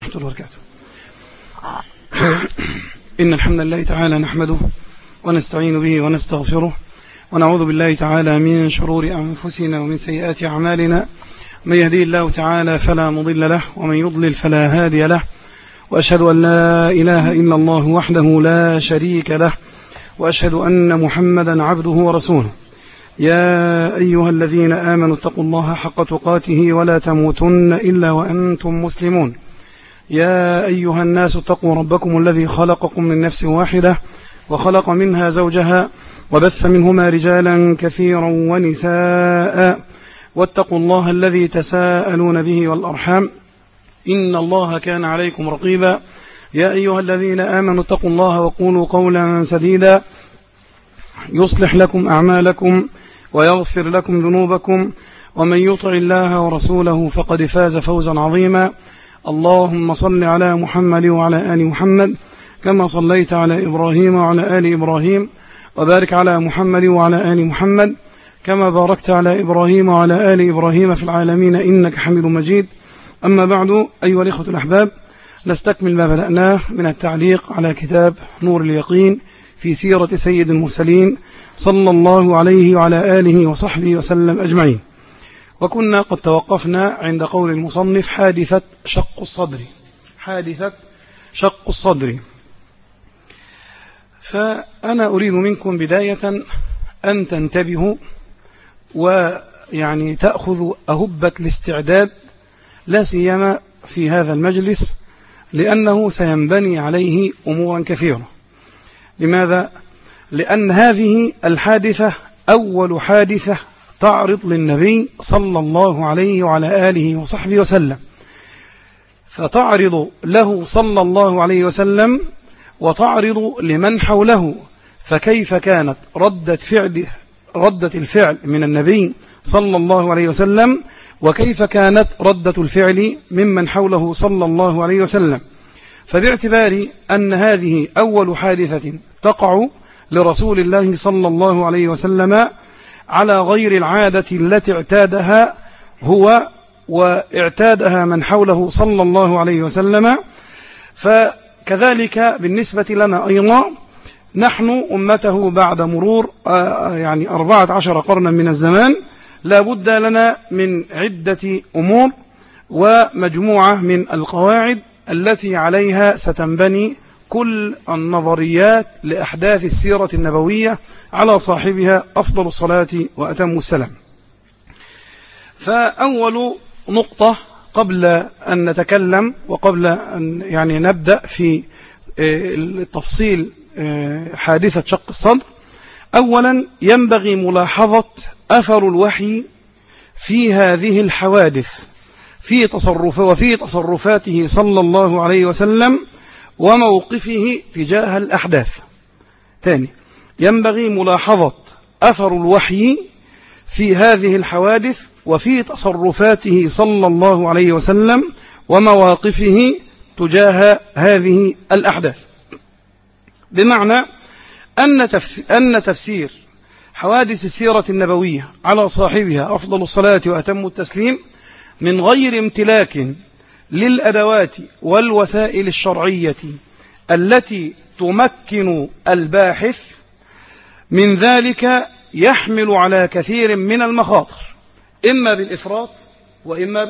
ورحمة الله وبركاته. إن الحمد لله تعالى نحمده ونستعين به ونستغفره ونعوذ بالله تعالى من شرور أنفسنا ومن سيئات أعمالنا. من يهدي الله تعالى فلا مضل له ومن يضلل فلا هادي له، وأشهد أن لا إله إلا الله وحده لا شريك له، وأشهد أن محمدا عبده ورسوله. يا أيها الذين آمنوا اتقوا الله حق تقاته ولا تموتن إلا وأنتم مسلمون. يا أيها الناس اتقوا ربكم الذي خلقكم من نفس واحدة وخلق منها زوجها وبث منهما رجالا كثيرا ونساء، واتقوا الله الذي تساءلون به والأرحام إن الله كان عليكم رقيبا. يا أيها الذين آمنوا اتقوا الله وقولوا قولا سديدا يصلح لكم أعمالكم ويغفر لكم ذنوبكم، ومن يطع الله ورسوله فقد فاز فوزا عظيما. اللهم صل على محمد وعلى آل محمد كما صليت على إبراهيم وعلى آل إبراهيم، وبارك على محمد وعلى آل محمد كما باركت على إبراهيم وعلى آل إبراهيم في العالمين إنك حميد مجيد. أما بعد، أيها الإخوة الأحباب، نستكمل ما بدأناه من التعليق على كتاب نور اليقين في سيرة سيد المرسلين صلى الله عليه وعلى آله وصحبه وسلم أجمعين. وكنا قد توقفنا عند قول المصنف حادثة شق الصدر. حادثة شق الصدر. فأنا أريد منكم بداية أن تنتبهوا ويعني تأخذوا أهبة الاستعداد، لا سيما في هذا المجلس، لأنه سينبني عليه أمورا كثيرة. لماذا؟ لأن هذه الحادثة أول حادثة تعرض للنبي صلى الله عليه وعلى آله وصحبه وسلم، فتعرض له صلى الله عليه وسلم وتعرض لمن حوله. فكيف كانت ردة الفعل من النبي صلى الله عليه وسلم، وكيف كانت ردة الفعل ممن حوله صلى الله عليه وسلم. فباعتبار أن هذه أول حادثة تقع لرسول الله صلى الله عليه وسلم على غير العادة التي اعتادها هو واعتادها من حوله صلى الله عليه وسلم، فكذلك بالنسبة لنا أيضا، نحن أمته بعد مرور 14 قرنا من الزمان، لا بد لنا من عدة أمور ومجموعة من القواعد التي عليها ستنبني كل النظريات لأحداث السيرة النبوية على صاحبها أفضل الصلاة وأتم السلام. فأول نقطة قبل أن نتكلم وقبل أن نبدأ في التفصيل حادثة شق الصدر، أولا ينبغي ملاحظة أثر الوحي في هذه الحوادث وفي تصرفاته صلى الله عليه وسلم وموقفه تجاه الأحداث. ثاني، ينبغي ملاحظة أثر الوحي في هذه الحوادث وفي تصرفاته صلى الله عليه وسلم ومواقفه تجاه هذه الأحداث، بمعنى أن تفسير حوادث السيرة النبوية على صاحبها أفضل الصلاة وأتم التسليم من غير امتلاك للأدوات والوسائل الشرعية التي تمكن الباحث من ذلك يحمل على كثير من المخاطر، إما بالإفراط وإما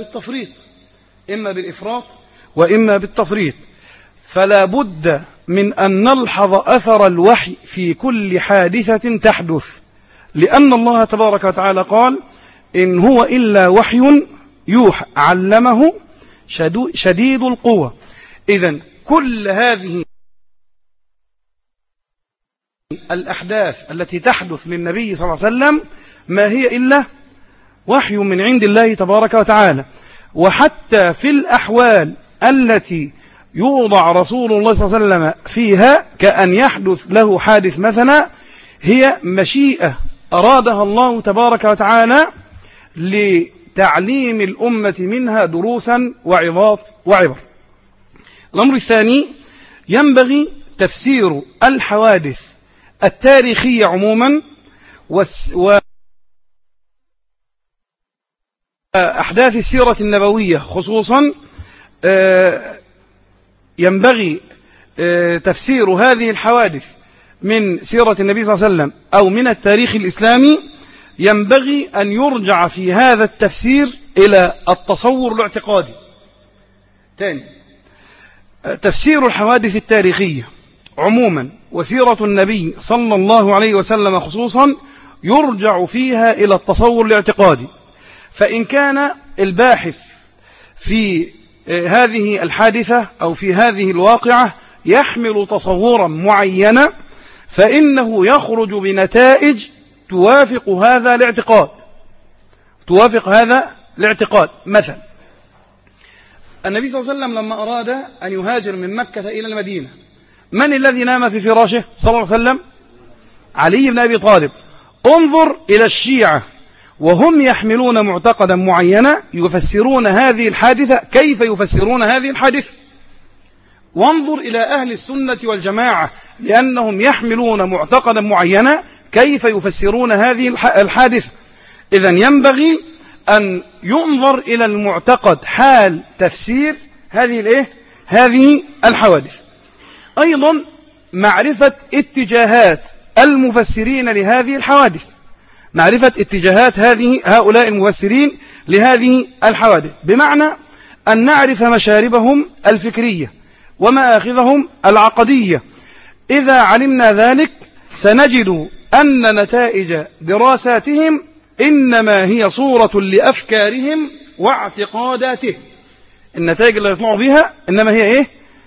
بالتفريط. فلا بد من أن نلحظ أثر الوحي في كل حادثة تحدث، لأن الله تبارك وتعالى قال: إن هو إلا وحي يوحى علمه شديد القوة. إذن كل هذه الأحداث التي تحدث للنبي صلى الله عليه وسلم ما هي إلا وحي من عند الله تبارك وتعالى. وحتى في الأحوال التي يوضع رسول الله صلى الله عليه وسلم فيها، كأن يحدث له حادث مثلا، هي مشيئة أرادها الله تبارك وتعالى لتعليم الأمة منها دروسا وعظات وعبر. الأمر الثاني، ينبغي تفسير الحوادث التاريخية عموما وأحداث السيرة النبوية خصوصا ينبغي تفسير هذه الحوادث من سيرة النبي صلى الله عليه وسلم أو من التاريخ الإسلامي، ينبغي أن يرجع في هذا التفسير إلى التصور الاعتقادي. ثاني، تفسير الحوادث التاريخية عموما وسيرة النبي صلى الله عليه وسلم خصوصا يرجع فيها إلى التصور الاعتقادي. فإن كان الباحث في هذه الحادثة أو في هذه الواقعة يحمل تصورا معينا، فإنه يخرج بنتائج توافق هذا الاعتقاد. مثلا النبي صلى الله عليه وسلم لما أراد أن يهاجر من مكة إلى المدينة، من الذي نام في فراشه صلى الله عليه وسلم؟ علي بن أبي طالب. انظر إلى الشيعة وهم يحملون معتقدا معينا يفسرون هذه الحادثة، كيف يفسرون هذه الحادثة؟ وانظر إلى أهل السنة والجماعة لأنهم يحملون معتقدا معينا، كيف يفسرون هذه الحادثة؟ إذن ينبغي أن ينظر إلى المعتقد حال تفسير هذه الحوادث. أيضا معرفة اتجاهات المفسرين لهذه الحوادث، معرفة اتجاهات هؤلاء المفسرين لهذه الحوادث، بمعنى أن نعرف مشاربهم الفكرية ومآخذهم العقدية. إذا علمنا ذلك سنجد أن نتائج دراساتهم إنما هي صورة لأفكارهم واعتقاداتهم. النتائج اللي يطلعوا بها إنما هي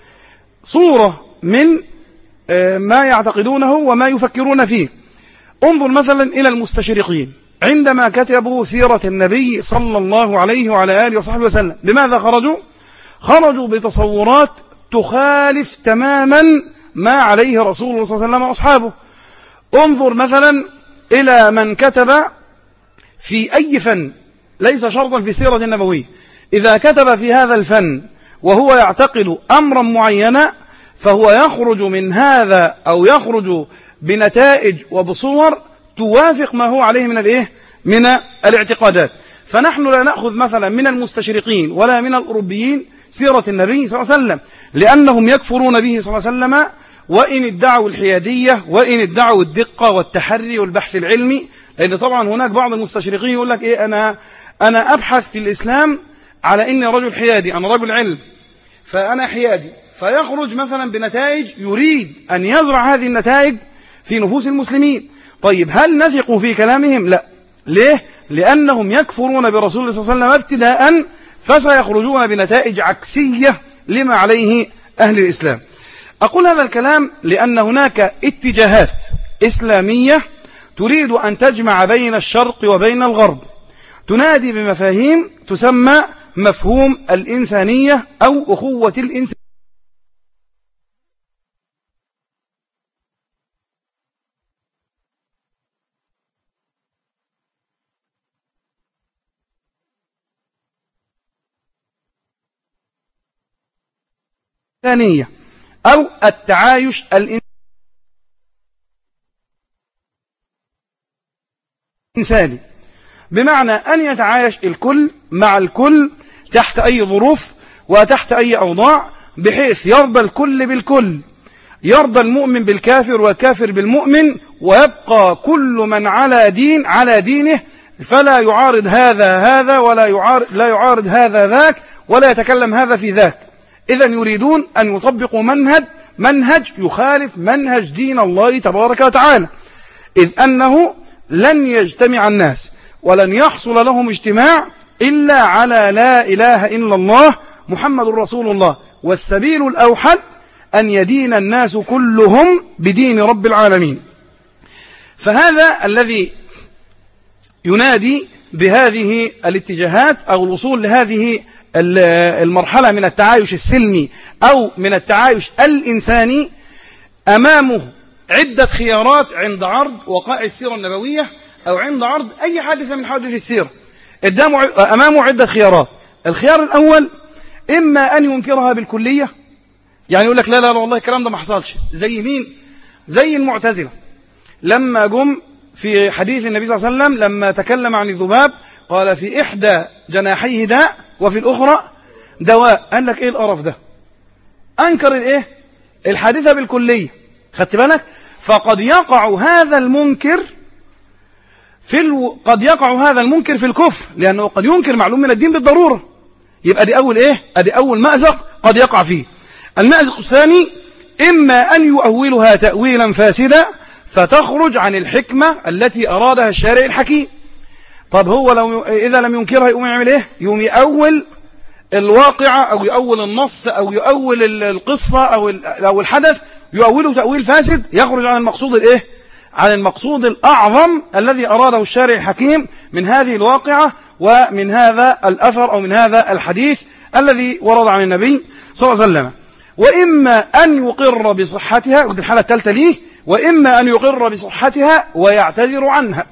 صورة من ما يعتقدونه وما يفكرون فيه. انظر مثلا إلى المستشرقين عندما كتبوا سيرة النبي صلى الله عليه وعلى آله وصحبه وسلم، بماذا خرجوا بتصورات تخالف تماما ما عليه رسول الله صلى الله عليه وسلم وأصحابه. انظر مثلا إلى من كتب في أي فن، ليس شرطا في السيرة النبوية، إذا كتب في هذا الفن وهو يعتقد أمرا معينا فهو يخرج من هذا أو يخرج بنتائج وبصور توافق ما هو عليه من الاعتقادات. فنحن لا نأخذ مثلا من المستشرقين ولا من الأوروبيين سيرة النبي صلى الله عليه وسلم، لأنهم يكفرون به صلى الله عليه وسلم، وإن ادعوا الحيادية وإن ادعوا الدقة والتحري والبحث العلمي. لأن طبعا هناك بعض المستشرقين يقول لك أنا أبحث في الإسلام على إني رجل حيادي، أنا رجل علم فأنا حيادي، فيخرج مثلا بنتائج يريد أن يزرع هذه النتائج في نفوس المسلمين. طيب هل نثق في كلامهم؟ لا. ليه؟ لأنهم يكفرون برسول الله صلى الله عليه وسلم ابتداء، فسيخرجون بنتائج عكسية لما عليه أهل الإسلام. أقول هذا الكلام لأن هناك اتجاهات إسلامية تريد أن تجمع بين الشرق وبين الغرب، تنادي بمفاهيم تسمى مفهوم الإنسانية أو أخوة الإنسانية أو التعايش الإنساني، بمعنى أن يتعايش الكل مع الكل تحت أي ظروف وتحت أي أوضاع، بحيث يرضى الكل بالكل، يرضى المؤمن بالكافر والكافر بالمؤمن، ويبقى كل من على دينه، فلا يعارض هذا ولا يعارض هذا ذاك، ولا يتكلم هذا في ذاك. إذن يريدون أن يطبقوا منهج يخالف منهج دين الله تبارك وتعالى، إذ أنه لن يجتمع الناس ولن يحصل لهم اجتماع إلا على لا إله إلا الله محمد رسول الله، والسبيل الأوحد أن يدين الناس كلهم بدين رب العالمين. فهذا الذي ينادي بهذه الاتجاهات أو الوصول لهذه المرحلة من التعايش السلمي أو من التعايش الإنساني، أمامه عدة خيارات عند عرض وقائع السيرة النبوية أو عند عرض أي حادثة من حوادث السيرة. أمامه عدة خيارات. الخيار الأول إما أن ينكرها بالكلية، يعني يقول لك لا والله الكلام ده ما حصلش. زي مين؟ زي المعتزلة لما جم في حديث النبي صلى الله عليه وسلم لما تكلم عن الذباب قال في إحدى جناحيه داء وفي الأخرى دواء. قال لك إيه القرف ده؟ أنكر الإيه؟ الحادثة بالكلية. خدت بالك؟ فقد يقع هذا المنكر قد يقع هذا المنكر في الكفر، لأنه قد ينكر معلوم من الدين بالضرورة. يبقى دي أول إيه؟ أدي أول مأزق قد يقع فيه. المأزق الثاني إما أن يؤولها تأويلا فاسدا فتخرج عن الحكمة التي أرادها الشارع الحكيم. طب هو إذا لم ينكرها يقوم يعمل إيه؟ يقوم يؤول الواقعة أو يؤول النص أو يؤول القصة أو الحدث، يؤوله تأويل فاسد يخرج عن المقصود الإيه؟ عن المقصود الأعظم الذي أراده الشارع الحكيم من هذه الواقعة ومن هذا الأثر أو من هذا الحديث الذي ورد عن النبي صلى الله عليه وسلم. وإما أن يقر بصحتها، ودي الحالة الثالثة ليه، وإما أن يقر بصحتها ويعتذر عنها.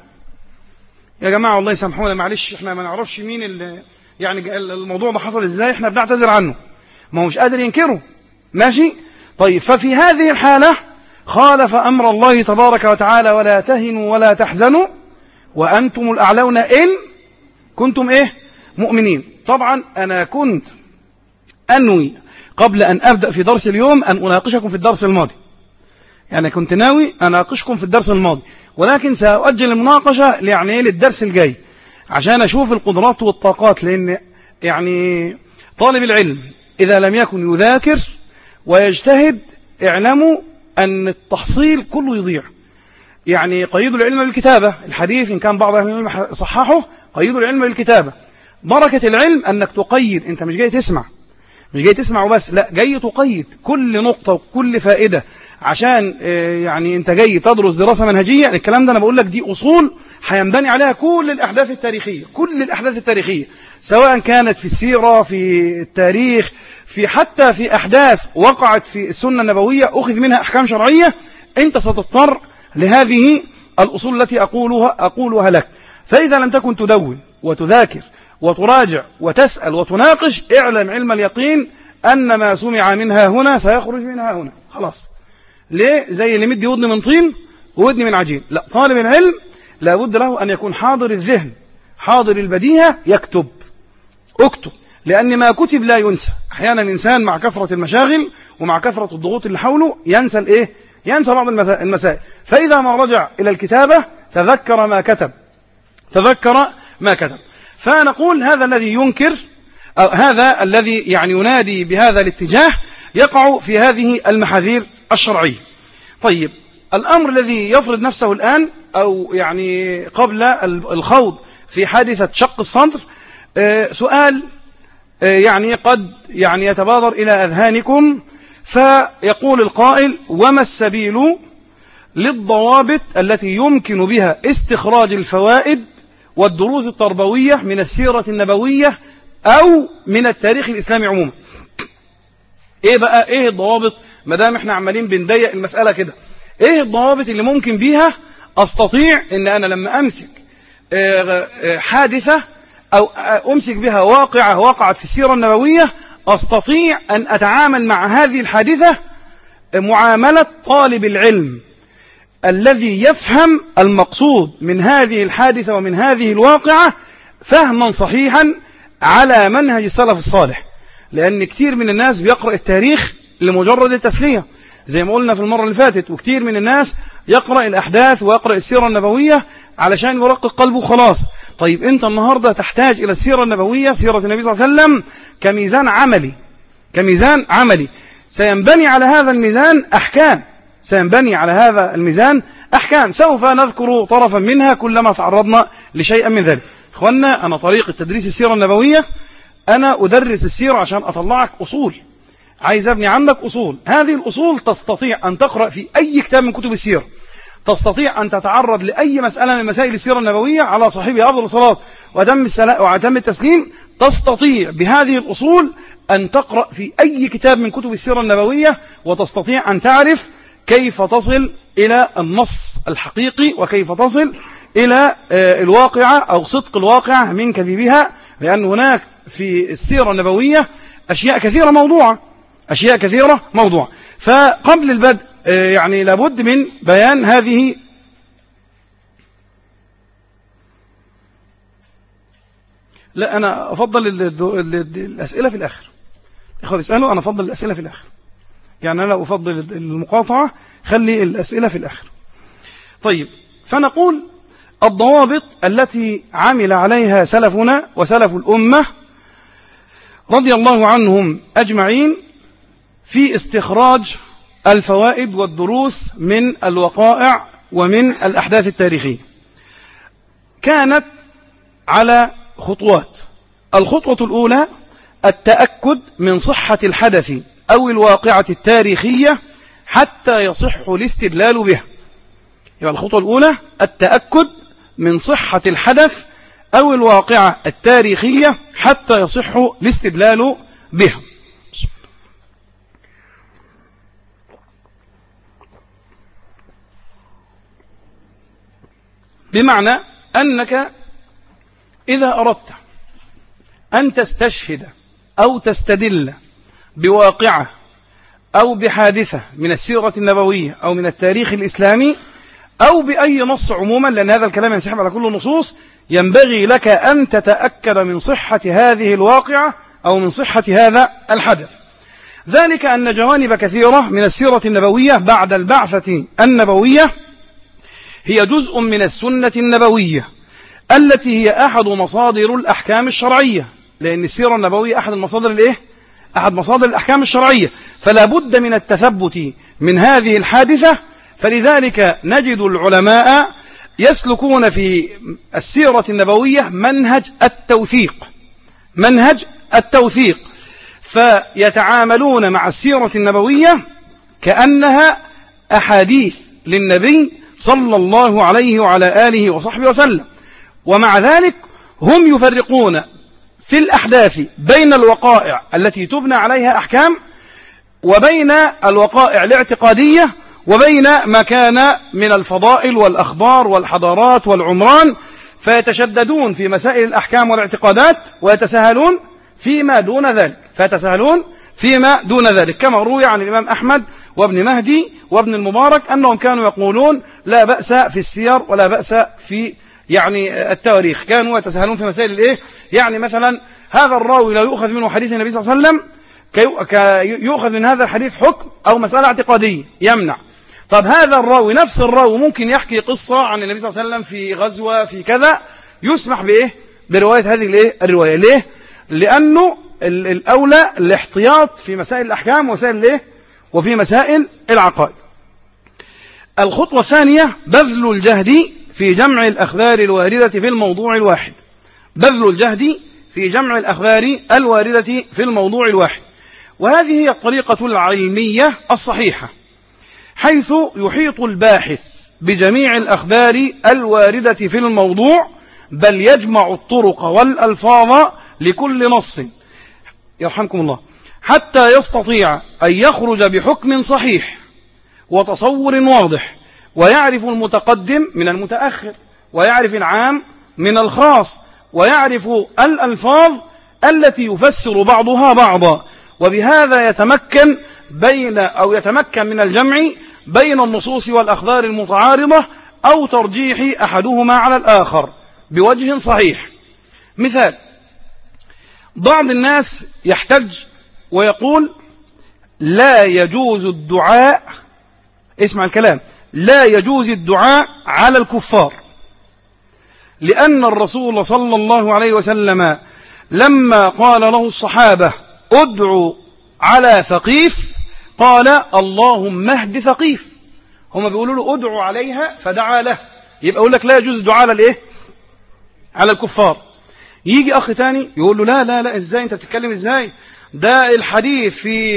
يا جماعة والله سامحونا، معلش احنا ما نعرفش مين يعني الموضوع ده حصل ازاي، احنا بنعتذر عنه، ما هو مش قادر ينكره. ماشي؟ طيب، ففي هذه الحالة خالف أمر الله تبارك وتعالى: ولا تهنوا ولا تحزنوا وأنتم الأعلون إن كنتم إيه؟ مؤمنين. طبعا أنا كنت أنوي قبل أن أبدأ في درس اليوم أن أناقشكم في الدرس الماضي، يعني كنت ناوي أناقشكم في الدرس الماضي، ولكن سأؤجل المناقشة للدرس الجاي عشان أشوف القدرات والطاقات، لأن يعني طالب العلم إذا لم يكن يذاكر ويجتهد اعلموا أن التحصيل كله يضيع. يعني قيدوا العلم بالكتابة، الحديث إن كان بعض أهل العلم صححه: قيدوا العلم بالكتابة. بركة العلم أنك تقيد، أنت مش جاي تسمع، مش جاي تسمع وبس، لا، جاي تقيد كل نقطة وكل فائدة، عشان يعني أنت جاي تدرس دراسة منهجية. الكلام ده أنا بقول لك دي أصول هينبني عليها كل الأحداث التاريخية، كل الأحداث التاريخية، سواء كانت في السيرة، في التاريخ، حتى في أحداث وقعت في السنة النبوية أخذ منها أحكام شرعية. أنت ستضطر لهذه الأصول التي أقولها لك. فإذا لم تكن تدون وتذاكر وتراجع وتسأل وتناقش، اعلم علم اليقين أن ما سمع منها هنا سيخرج منها هنا. خلاص. ليه؟ زي اللي مدي ودن من طين وودن من عجين. لا، طالب العلم لابد له أن يكون حاضر الذهن، حاضر البديهة، يكتب. اكتب، لأن ما كتب لا ينسى. أحيانا الإنسان مع كثرة المشاغل ومع كثرة الضغوط اللي حوله ينسى الإيه؟ ينسى بعض المسائل. فإذا ما رجع إلى الكتابة تذكر ما كتب. فنقول هذا الذي ينكر، أو هذا الذي يعني ينادي بهذا الاتجاه، يقع في هذه المحاذير الشرعية. طيب، الأمر الذي يفرض نفسه الآن، أو يعني قبل الخوض في حادثة شق الصدر، سؤال يعني قد يعني يتبادر إلى أذهانكم. فيقول القائل: وما السبيل للضوابط التي يمكن بها استخراج الفوائد والدروس التربوية من السيرة النبوية أو من التاريخ الإسلامي عموما؟ إيه بقى؟ إيه الضوابط؟ مدام إحنا عمالين بنضيق المسألة كده، إيه الضوابط اللي ممكن بيها أستطيع إن أنا لما أمسك حادثة أو أمسك بها واقعة وقعت في السيرة النبوية، أستطيع أن أتعامل مع هذه الحادثة معاملة طالب العلم الذي يفهم المقصود من هذه الحادثة ومن هذه الواقعة فهما صحيحا على منهج السلف الصالح. لأن كتير من الناس بيقرأ التاريخ لمجرد التسلية زي ما قلنا في المرة اللي فاتت، وكتير من الناس يقرأ الأحداث ويقرأ السيرة النبوية علشان يرقق قلبه خلاص. طيب أنت النهاردة تحتاج إلى السيرة النبوية، سيرة النبي صلى الله عليه وسلم، كميزان عملي سينبني على هذا الميزان أحكام، سوف نذكر طرفا منها كلما تعرضنا لشيء من ذلك. إخوانا، أنا طريقة تدريس السيرة النبوية أنا أدرس السيرة عشان أطلعك أصول، عايز أبني عندك أصول. هذه الأصول تستطيع أن تقرأ في أي كتاب من كتب السيرة، تستطيع أن تتعرض لأي مسألة من مسائل السيرة النبوية على صاحبها أفضل الصلاة وأتم التسليم. تستطيع بهذه الأصول أن تقرأ في أي كتاب من كتب السيرة النبوية، وتستطيع أن تعرف كيف تصل إلى النص الحقيقي، وكيف تصل إلى الواقعة أو صدق الواقعة من كذبها. لأن هناك في السيرة النبوية أشياء كثيرة موضوعة. فقبل البدء يعني لابد من بيان هذه أنا أفضل الأسئلة في الآخر. إخوة اسألوا، أنا أفضل الأسئلة في الآخر. يعني أنا أفضل المقاطعة، خلي الأسئلة في الآخر. طيب، فنقول الضوابط التي عمل عليها سلفنا وسلف الأمة رضي الله عنهم أجمعين في استخراج الفوائد والدروس من الوقائع ومن الأحداث التاريخية، كانت على خطوات. الخطوة الأولى التأكد من صحة الحدث أو الواقعة التاريخية حتى يصح الاستدلال بها. يبقى الخطوة الأولى التأكد من صحة الحدث أو الواقعة التاريخية حتى يصح الاستدلال بها. بمعنى أنك إذا أردت أن تستشهد أو تستدل بواقعة أو بحادثة من السيرة النبوية أو من التاريخ الإسلامي أو بأي نص عموما، لأن هذا الكلام ينسحب على كل النصوص، ينبغي لك أن تتأكد من صحة هذه الواقعة أو من صحة هذا الحدث. ذلك أن جوانب كثيرة من السيرة النبوية بعد البعثة النبوية هي جزء من السنة النبوية التي هي أحد مصادر الأحكام الشرعية، لأن السيرة النبوية أحد المصادر أحد مصادر الأحكام الشرعية، فلا بد من التثبت من هذه الحادثة. فلذلك نجد العلماء يسلكون في السيرة النبوية منهج التوثيق، فيتعاملون مع السيرة النبوية كأنها أحاديث للنبي صلى الله عليه وعلى آله وصحبه وسلم. ومع ذلك هم يفرقون في الأحداث بين الوقائع التي تبنى عليها أحكام وبين الوقائع الاعتقادية وبين ما كان من الفضائل والأخبار والحضارات والعمران، فيتشددون في مسائل الأحكام والاعتقادات ويتساهلون فيما دون ذلك، كما روي عن الإمام أحمد وابن مهدي وابن المبارك أنهم كانوا يقولون لا بأس في السير ولا بأس في التواريخ، كانوا يتساهلون في مسائل يعني مثلا هذا الراوي لا يؤخذ منه حديث النبي صلى الله عليه وسلم يؤخذ من هذا الحديث حكم أو مسألة اعتقادية يمنع. طب هذا الراوي نفس الراوي ممكن يحكي قصة عن النبي صلى الله عليه وسلم في غزوة في كذا، يسمح برواية هذه الرواية. ليه؟ لأنه الأولى الاحتياط في مسائل الأحكام وفي مسائل العقائد. الخطوة الثانية بذل الجهد في جمع الأخبار الواردة في الموضوع الواحد، وهذه هي الطريقة العلمية الصحيحة، حيث يحيط الباحث بجميع الأخبار الواردة في الموضوع، بل يجمع الطرق والألفاظ لكل نص يرحمكم الله حتى يستطيع أن يخرج بحكم صحيح وتصور واضح، ويعرف المتقدم من المتأخر، ويعرف العام من الخاص، ويعرف الألفاظ التي يفسر بعضها بعضا، وبهذا يتمكن من الجمع بين النصوص والأخبار المتعارضة أو ترجيح أحدهما على الآخر بوجه صحيح. مثال: بعض الناس يحتج ويقول لا يجوز الدعاء، اسمع الكلام، لا يجوز الدعاء على الكفار، لأن الرسول صلى الله عليه وسلم لما قال له الصحابة ادعوا على ثقيف قال اللهم اهد ثقيف. هم بيقولوا له ادعوا عليها فدعا له، يبقى يقول لك لا يجوز الدعاء على الكفار. يجي أخ تاني يقول له لا لا لا، ازاي انت بتتكلم ازاي؟ ده الحديث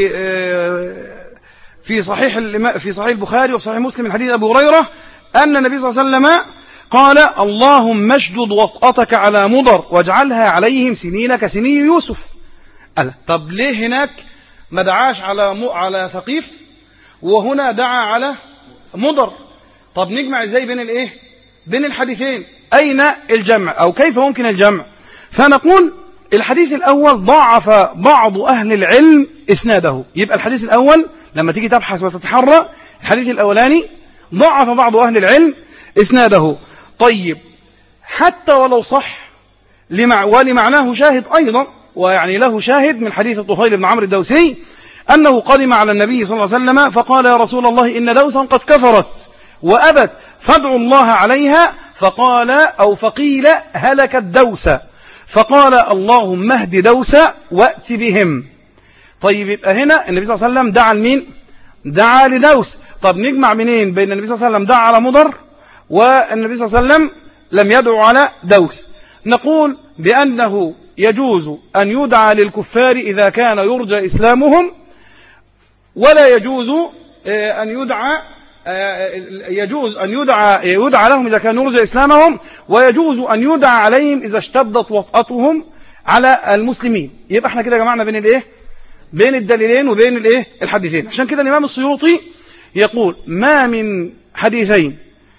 في صحيح البخاري وفي صحيح مسلم، الحديث أبو هريرة أن النبي صلى الله عليه وسلم قال اللهم اشدد وطأتك على مضر واجعلها عليهم سنين كسني يوسف. طب ليه هناك ما دعاش على ثقيف وهنا دعا على مضر؟ طب نجمع ازاي بين الحديثين؟ أين الجمع أو كيف ممكن الجمع؟ فنقول الحديث الأول ضعف بعض أهل العلم إسناده، يبقى الحديث الأول لما تيجي تبحث وتتحرى الحديث الأولاني ضعف بعض أهل العلم إسناده. طيب حتى ولو صح ولمعناه شاهد أيضا، ويعني له شاهد من حديث الطفيل بن عمرو الدوسي أنه قدم على النبي صلى الله عليه وسلم فقال يا رسول الله إن دوسا قد كفرت وأبت فادعوا الله عليها، فقال أو فقيل هلكت دوسا، فقال اللهم اهد دوسا وأت بهم. طيب يبقى هنا النبي صلى الله عليه وسلم دعا لمين؟ دعا لدوس. طب نجمع منين بين النبي صلى الله عليه وسلم دعا على مضر والنبي صلى الله عليه وسلم لم يدعو على دوس؟ نقول بأنه يجوز أن يدعى للكفار إذا كان يرجى إسلامهم، ولا يجوز أن يدعى يجوز أن يدعى لهم إذا كان يرجى إسلامهم، ويجوز أن يدعى عليهم إذا اشتدت وطأتهم على المسلمين. يبقى احنا كده جمعنا بين الايه؟ بين الدليلين وبين الايه؟ الحديثين. عشان كده الإمام السيوطي يقول ما من حديثين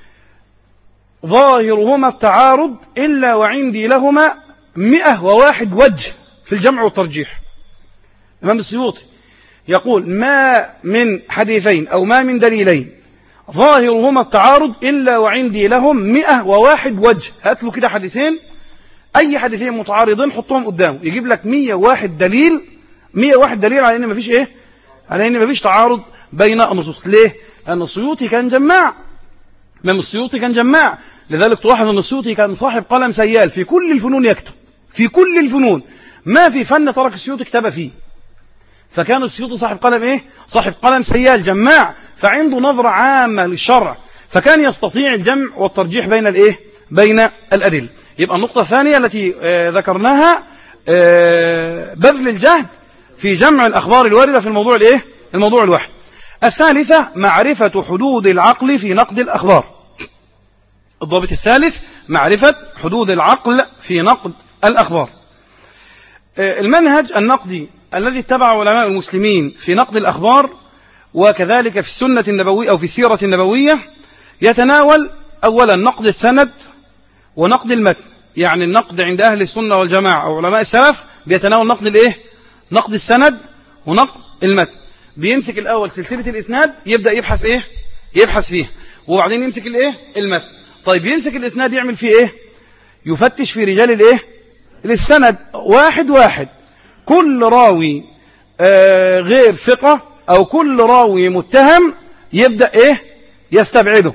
ظاهرهما التعارض إلا وعندي لهما 101 وجه في الجمع والترجيح. الإمام السيوطي يقول ما من حديثين أو ما من دليلين ظاهرهما التعارض إلا وعندي لهم 101 وجه. هات له كده حديثين، أي حديثين متعارضين حطهم قدامه يجيب لك 101 دليل، 101 دليل على إن مفيش إيه؟ على إن مفيش تعارض بين النصوص. ليه؟ لأن السيوطي كان جماع. الإمام السيوطي كان جماع، لذلك تلاحظ أن السيوطي كان صاحب قلم سيال في كل الفنون يكتب، في كل الفنون، ما في فن ترك السيوطي كتب فيه. فكان السيوطي صاحب قلم إيه؟ صاحب قلم سيال جماع، فعنده نظرة عامة للشرع، فكان يستطيع الجمع والترجيح بين الإيه؟ بين الأدلة. يبقى النقطة الثانية التي ذكرناها بذل الجهد في جمع الأخبار الواردة في الموضوع الإيه؟ الموضوع الواحد. الثالثة معرفة حدود العقل في نقد الأخبار. الضابط الثالث معرفة حدود العقل في نقد الأخبار. المنهج النقدي الذي اتبعه علماء المسلمين في نقد الأخبار وكذلك في السنة النبوية أو في السيرة النبوية يتناول أولا نقد السند ونقد المتن. يعني النقد عند أهل السنة والجماعة أو علماء السلف بيتناول نقد الإيه؟ نقد السند ونقد المتن. بيمسك الأول سلسلة الإسناد يبدأ يبحث إيه؟ يبحث فيه، وبعدين يمسك الإيه؟ المتن. طيب يمسك الإسناد يعمل فيه إيه؟ يفتش في رجال الإيه؟ السند واحد واحد، كل راوي غير ثقة أو كل راوي متهم يبدأ إيه؟ يستبعده.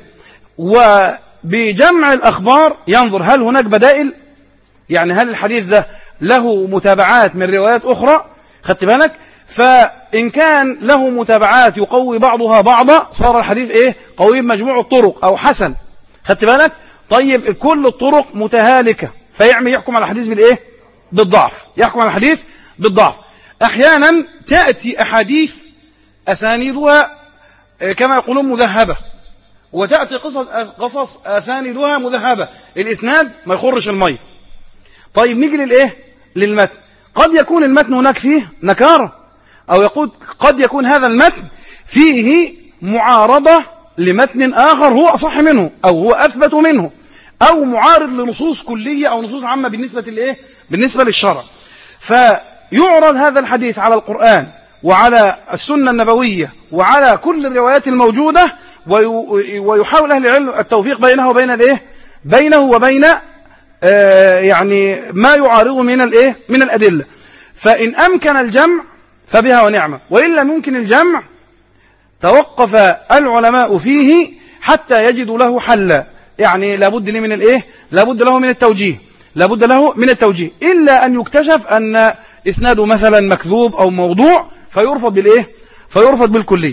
وبجمع الأخبار ينظر هل هناك بدائل، يعني هل الحديث ده له متابعات من روايات أخرى؟ خدت بالك؟ فإن كان له متابعات يقوي بعضها بعضا صار الحديث إيه؟ قوي بمجموع الطرق أو حسن. خدت بالك؟ طيب كل الطرق متهالكة يحكم على الحديث بالإيه؟ بالضعف. يحكم على الحديث بالضعف. أحيانا تأتي أحاديث أسانيدها كما يقولون مذهبة، وتأتي قصص أسانيدها مذهبة، الإسناد ما يخرش المية. طيب نيجي للإيه؟ للمتن. قد يكون المتن هناك فيه نكارة، أو قد يكون هذا المتن فيه معارضة لمتن آخر هو أصح منه أو هو أثبت منه، أو معارض لنصوص كلية أو نصوص عامة بالنسبة للشرع. فيعرض هذا الحديث على القرآن وعلى السنة النبوية وعلى كل الروايات الموجودة، ويحاول أهل العلم التوفيق بينه وبين الإيه؟ بينه وبين يعني ما يعارضه من الأدلة. فإن أمكن الجمع فبها ونعمة، وإن لم يمكن الجمع توقف العلماء فيه حتى يجدوا له حلا. يعني لابد له من الإيه؟ لابد له من التوجيه، لابد له من التوجيه، إلا أن يكتشف أن إسناده مثلا مكذوب أو موضوع فيرفض بالإيه؟ فيرفض بالكلية.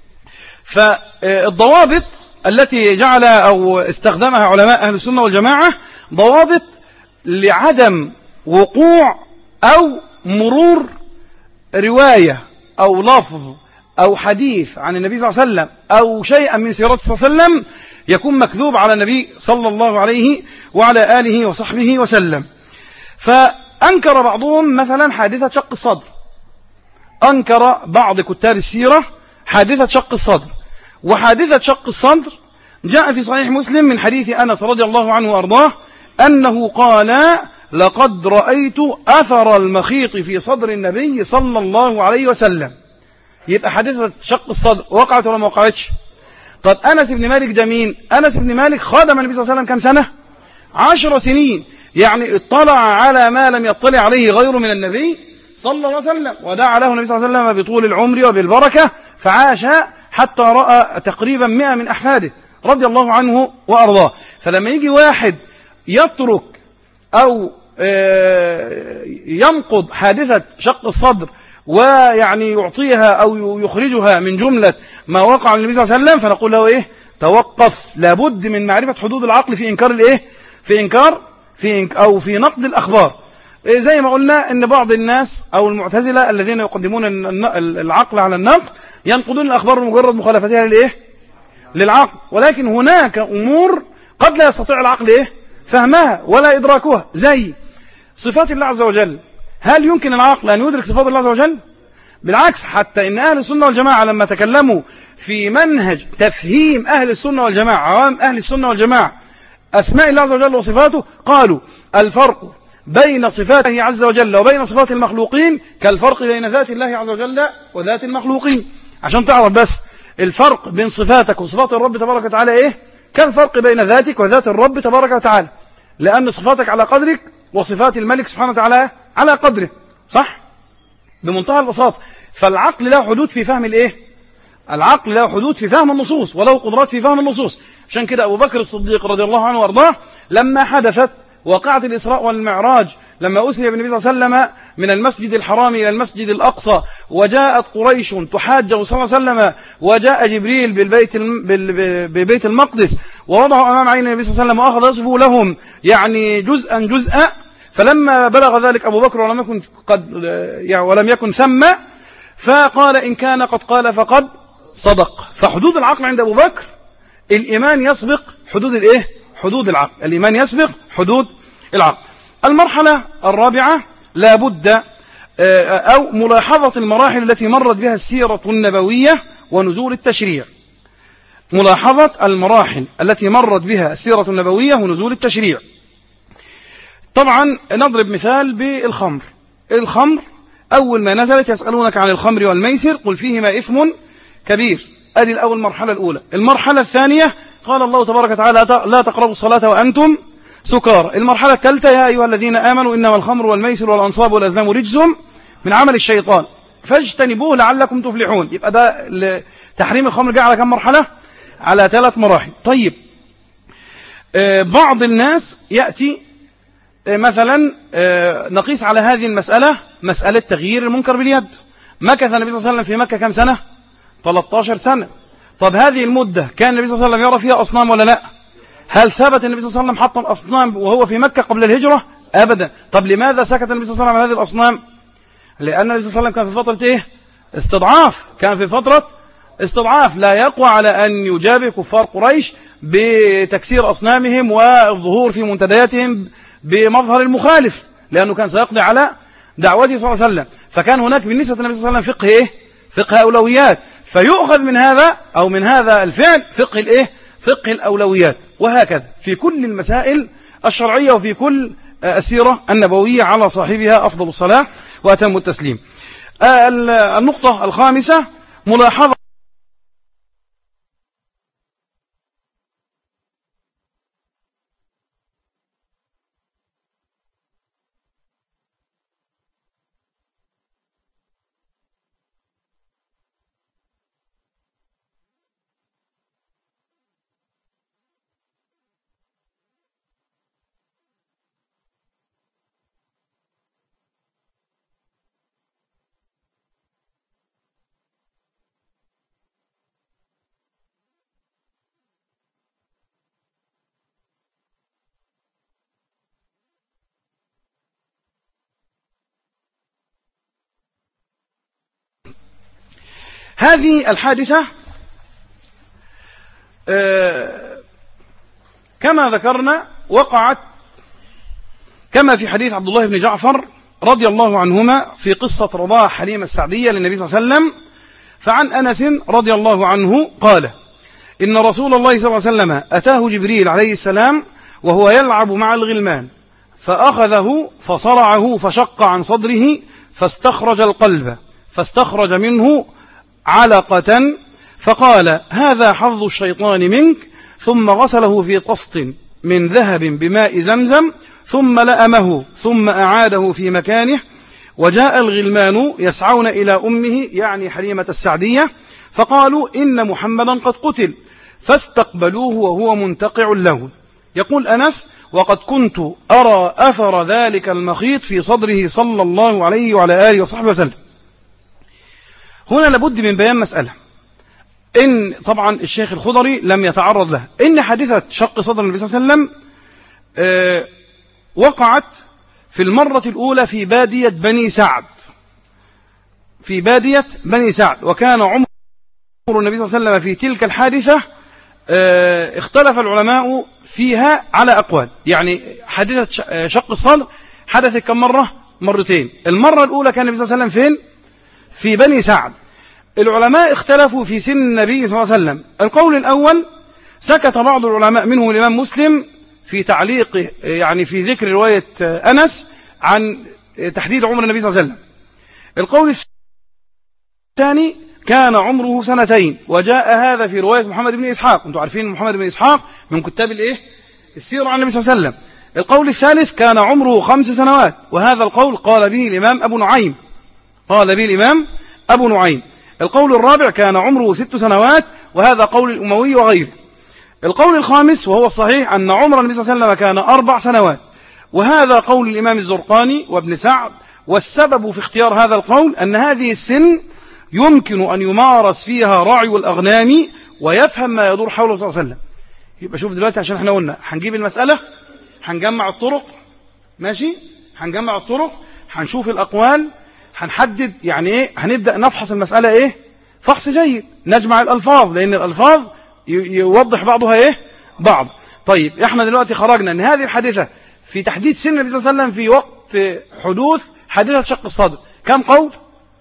فالضوابط التي جعل أو استخدمها علماء أهل السنة والجماعة ضوابط لعدم وقوع أو مرور رواية أو لفظ أو حديث عن النبي صلى الله عليه وسلم أو شيئا من سيرته صلى الله عليه وسلم يكون مكذوب على النبي صلى الله عليه وعلى آله وصحبه وسلم. فأنكر بعضهم مثلا حادثة شق الصدر، أنكر بعض كتاب السيرة حادثة شق الصدر. وحادثة شق الصدر جاء في صحيح مسلم من حديث أنس رضي الله عنه وأرضاه أنه قال لقد رأيت أثر المخيط في صدر النبي صلى الله عليه وسلم. يبقى حادثة شق الصدر وقعت ولا ما وقعتش؟ طب أنس بن مالك ده مين؟ أنس بن مالك خادم النبي صلى الله عليه وسلم كم سنة؟ 10 سنين. يعني اطلع على ما لم يطلع عليه غيره من النبي صلى الله عليه وسلم، ودعا له النبي صلى الله عليه وسلم بطول العمر وبالبركة، فعاش حتى رأى تقريبا 100 من أحفاده رضي الله عنه وأرضاه. فلما يجي واحد يترك أو ينقض حادثة شق الصدر ويعني يعطيها أو يخرجها من جملة ما وقع النبي صلى الله عليه وسلم، فنقول له إيه؟ توقف، لابد من معرفة حدود العقل في إنكار الإيه؟ في نقد الأخبار. زي ما قلنا إن بعض الناس أو المعتزلة الذين يقدمون العقل على النقد ينقضون الأخبار بمجرد مخالفتها للعقل، ولكن هناك أمور قد لا يستطيع العقل فهمها ولا إدراكها، زي صفات الله عز وجل. هل يمكن العقل أن يدرك صفات الله عز وجل؟ بالعكس، حتى إن أهل السنة والجماعة لما تكلموا في منهج تفهيم أهل السنة والجماعة، عوام أهل السنة والجماعة، أسماء الله عز وجل وصفاته، قالوا الفرق بين صفاته عز وجل وبين صفات المخلوقين كالفرق بين ذات الله عز وجل وذات المخلوقين. عشان تعرف بس الفرق بين صفاتك وصفات الرب تبارك وتعالى كالفرق بين ذاتك وذات الرب تبارك وتعالى، لأن صفاتك على قدرك وصفات الملك سبحانه وتعالى على قدره، صح؟ بمنتهى البساطة. فالعقل له حدود في فهم العقل له حدود في فهم النصوص، وله قدرات في فهم النصوص. عشان كده أبو بكر الصديق رضي الله عنه وارضاه لما حدثت وقعة الإسراء والمعراج، لما أسري بالنبي صلى الله عليه وسلم من المسجد الحرام إلى المسجد الأقصى، وجاءت قريش تحاجه صلى الله عليه وسلم، وجاء جبريل ببيت المقدس ووضعه أمام عين النبي صلى الله عليه وسلم وأخذ يصفه لهم يعني جزءا، فلما بلغ ذلك أبو بكر ولم يكن ثم، فقال إن كان قد قال فقد صدق. فحدود العقل عند أبو بكر الإيمان يسبق حدود العقل، الإيمان يسبق حدود العقل. المرحلة الرابعة لابد أو ملاحظة المراحل التي مرت بها السيرة النبوية ونزول التشريع. ملاحظة المراحل التي مرت بها السيرة النبوية ونزول التشريع. طبعا نضرب مثال بالخمر. الخمر أول ما نزلت يسألونك عن الخمر والميسر قل فيهما إثم كبير، أدي الأول المرحلة الأولى. المرحلة الثانية قال الله تبارك وتعالى لا تقربوا الصلاة وأنتم سكارى. المرحلة الثالثة يا أيها الذين آمنوا إنما الخمر والميسر والأنصاب والأزلام رجس من عمل الشيطان فاجتنبوه لعلكم تفلحون. يبقى ده تحريم الخمر جاء على كم مرحلة؟ على 3 مراحل. طيب بعض الناس يأتي مثلا نقيس على هذه المسألة مسألة تغيير المنكر باليد. مكث النبي صلى الله عليه وسلم في مكة كم سنة؟ 13 سنة. طب هذه المدة كان النبي صلى الله عليه وسلم يرى فيها أصنام ولا لا؟ هل ثبت النبي صلى الله عليه وسلم حط الأصنام وهو في مكة قبل الهجرة؟ أبدا. طب لماذا سكت النبي صلى الله عليه وسلم عن هذه الأصنام؟ لأن النبي صلى الله عليه وسلم كان في فترة استضعاف، كان في فترة استضعاف، لا يقوى على أن يجابه كفار قريش بتكسير أصنامهم والظهور في منتدياتهم بمظهر المخالف، لأنه كان سيقضي على دعوته صلى الله عليه وسلم. فكان هناك بالنسبة للنبي صلى الله عليه وسلم فقه أولويات، فيؤخذ من هذا أو من هذا الفعل فقه الأولويات. وهكذا في كل المسائل الشرعية وفي كل السيرة النبوية على صاحبها أفضل الصلاة وأتم التسليم. النقطة الخامسة ملاحظة هذه الحادثة كما ذكرنا وقعت كما في حديث عبد الله بن جعفر رضي الله عنهما في قصة رضاع حليمة السعدية للنبي صلى الله عليه وسلم. فعن أنس رضي الله عنه قال إن رسول الله صلى الله عليه وسلم أتاه جبريل عليه السلام وهو يلعب مع الغلمان فأخذه فصرعه فشق عن صدره فاستخرج القلب فاستخرج منه علقة فقال هذا حظ الشيطان منك، ثم غسله في طست من ذهب بماء زمزم ثم لأمه ثم أعاده في مكانه وجاء الغلمان يسعون إلى أمه يعني حليمة السعدية فقالوا إن محمدا قد قتل فاستقبلوه وهو منتقع له. يقول أنس وقد كنت أرى أثر ذلك المخيط في صدره صلى الله عليه وعلى آله وصحبه وسلم. هنا لابد من بيان مسألة، إن طبعا الشيخ الخضري لم يتعرض له، إن حادثة شق صدر النبي صلى الله عليه وسلم وقعت في المرة الأولى في بادية بني سعد، في بادية بني سعد، وكان عمر النبي صلى الله عليه وسلم في تلك الحادثة اختلف العلماء فيها على أقوال. يعني حادثة شق الصدر حدثت كم مرة؟ مرتين. المرة الأولى كان النبي صلى الله عليه وسلم فين؟ في بني سعد. العلماء اختلفوا في سن النبي صلى الله عليه وسلم. القول الأول سكت بعض العلماء منهم الإمام مسلم في تعليقه، يعني في ذكر رواية أنس عن تحديد عمر النبي صلى الله عليه وسلم. القول الثاني كان عمره 2 سنين، وجاء هذا في رواية محمد بن إسحاق. أنتم عارفين محمد بن إسحاق من كتاب السيرة عن النبي صلى الله عليه وسلم. القول الثالث كان عمره 5 سنوات، وهذا القول قال به الإمام أبو نعيم. القول الرابع كان عمره 6 سنوات، وهذا قول الأموي وغيره. القول الخامس وهو الصحيح أن عمر النبي صلى الله عليه وسلم كان 4 سنوات، وهذا قول الإمام الزرقاني وابن سعد. والسبب في اختيار هذا القول أن هذه السن يمكن أن يمارس فيها راعي الأغنام ويفهم ما يدور حوله صلى الله عليه وسلم. يبقى شوف دلوقتي، عشان احنا قلنا هنجيب المسألة، هنجمع الطرق، ماشي، هنجمع الطرق، هنشوف الأقوال، هنحدد يعني ايه، هنبدأ نفحص المسألة ايه، فحص جيد، نجمع الألفاظ، لأن الألفاظ يوضح بعضها بعض. طيب احنا دلوقتي خرجنا ان هذه الحادثة في تحديد سن النبي صلى الله عليه وسلم في وقت حدوث حادثة شق الصدر كم قول؟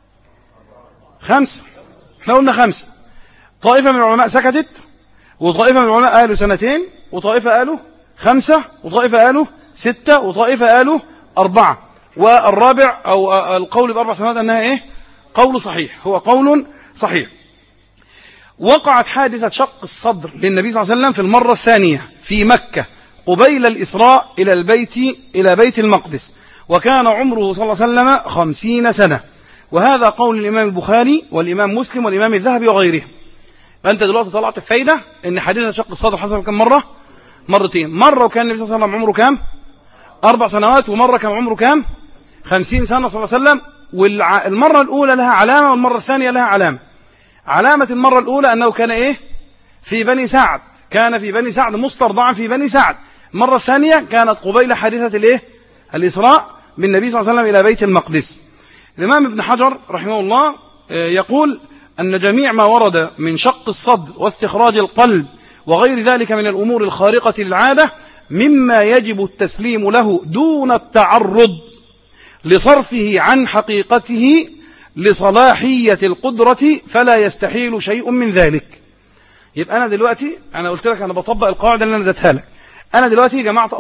5. احنا قلنا 5. طائفة من العلماء سكتت، وطائفة من العلماء قالوا 2، وطائفة قالوا 5، وطائفة قالوا 6، وطائفة قالوا 4. والرابع أو القول ب4 سنوات أنها قول صحيح، هو قول صحيح. وقعت حادثة شق الصدر للنبي صلى الله عليه وسلم في المرة الثانية في مكة قبيل الإسراء إلى بيت المقدس، وكان عمره صلى الله عليه وسلم 50 سنة، وهذا قول الإمام البخاري والإمام مسلم والإمام الذهبي وغيره. فأنت دلوقتي طلعت الفايدة إن حادثة شق الصدر حصل كم مرة؟ مرتين. مرة وكان النبي صلى الله عليه وسلم عمره كام؟ 4 سنوات، ومرة كان عمره كام؟ 50 سنة صلى الله عليه وسلم. والمرة الأولى لها علامة، والمرة الثانية لها علامة. علامة المرة الأولى أنه كان في بني سعد، كان في بني سعد مسترضعا في بني سعد. المرة الثانية كانت قبيل حادثة الإسراء بالنبي صلى الله عليه وسلم إلى بيت المقدس. الإمام ابن حجر رحمه الله يقول أن جميع ما ورد من شق الصدر واستخراج القلب وغير ذلك من الأمور الخارقة للعادة مما يجب التسليم له دون التعرض لصرفه عن حقيقته لصلاحية القدرة، فلا يستحيل شيء من ذلك. يبقى أنا دلوقتي، أنا قلت لك أنا بطبق القاعدة اللي أنا اديتها لك. أنا دلوقتي جمعت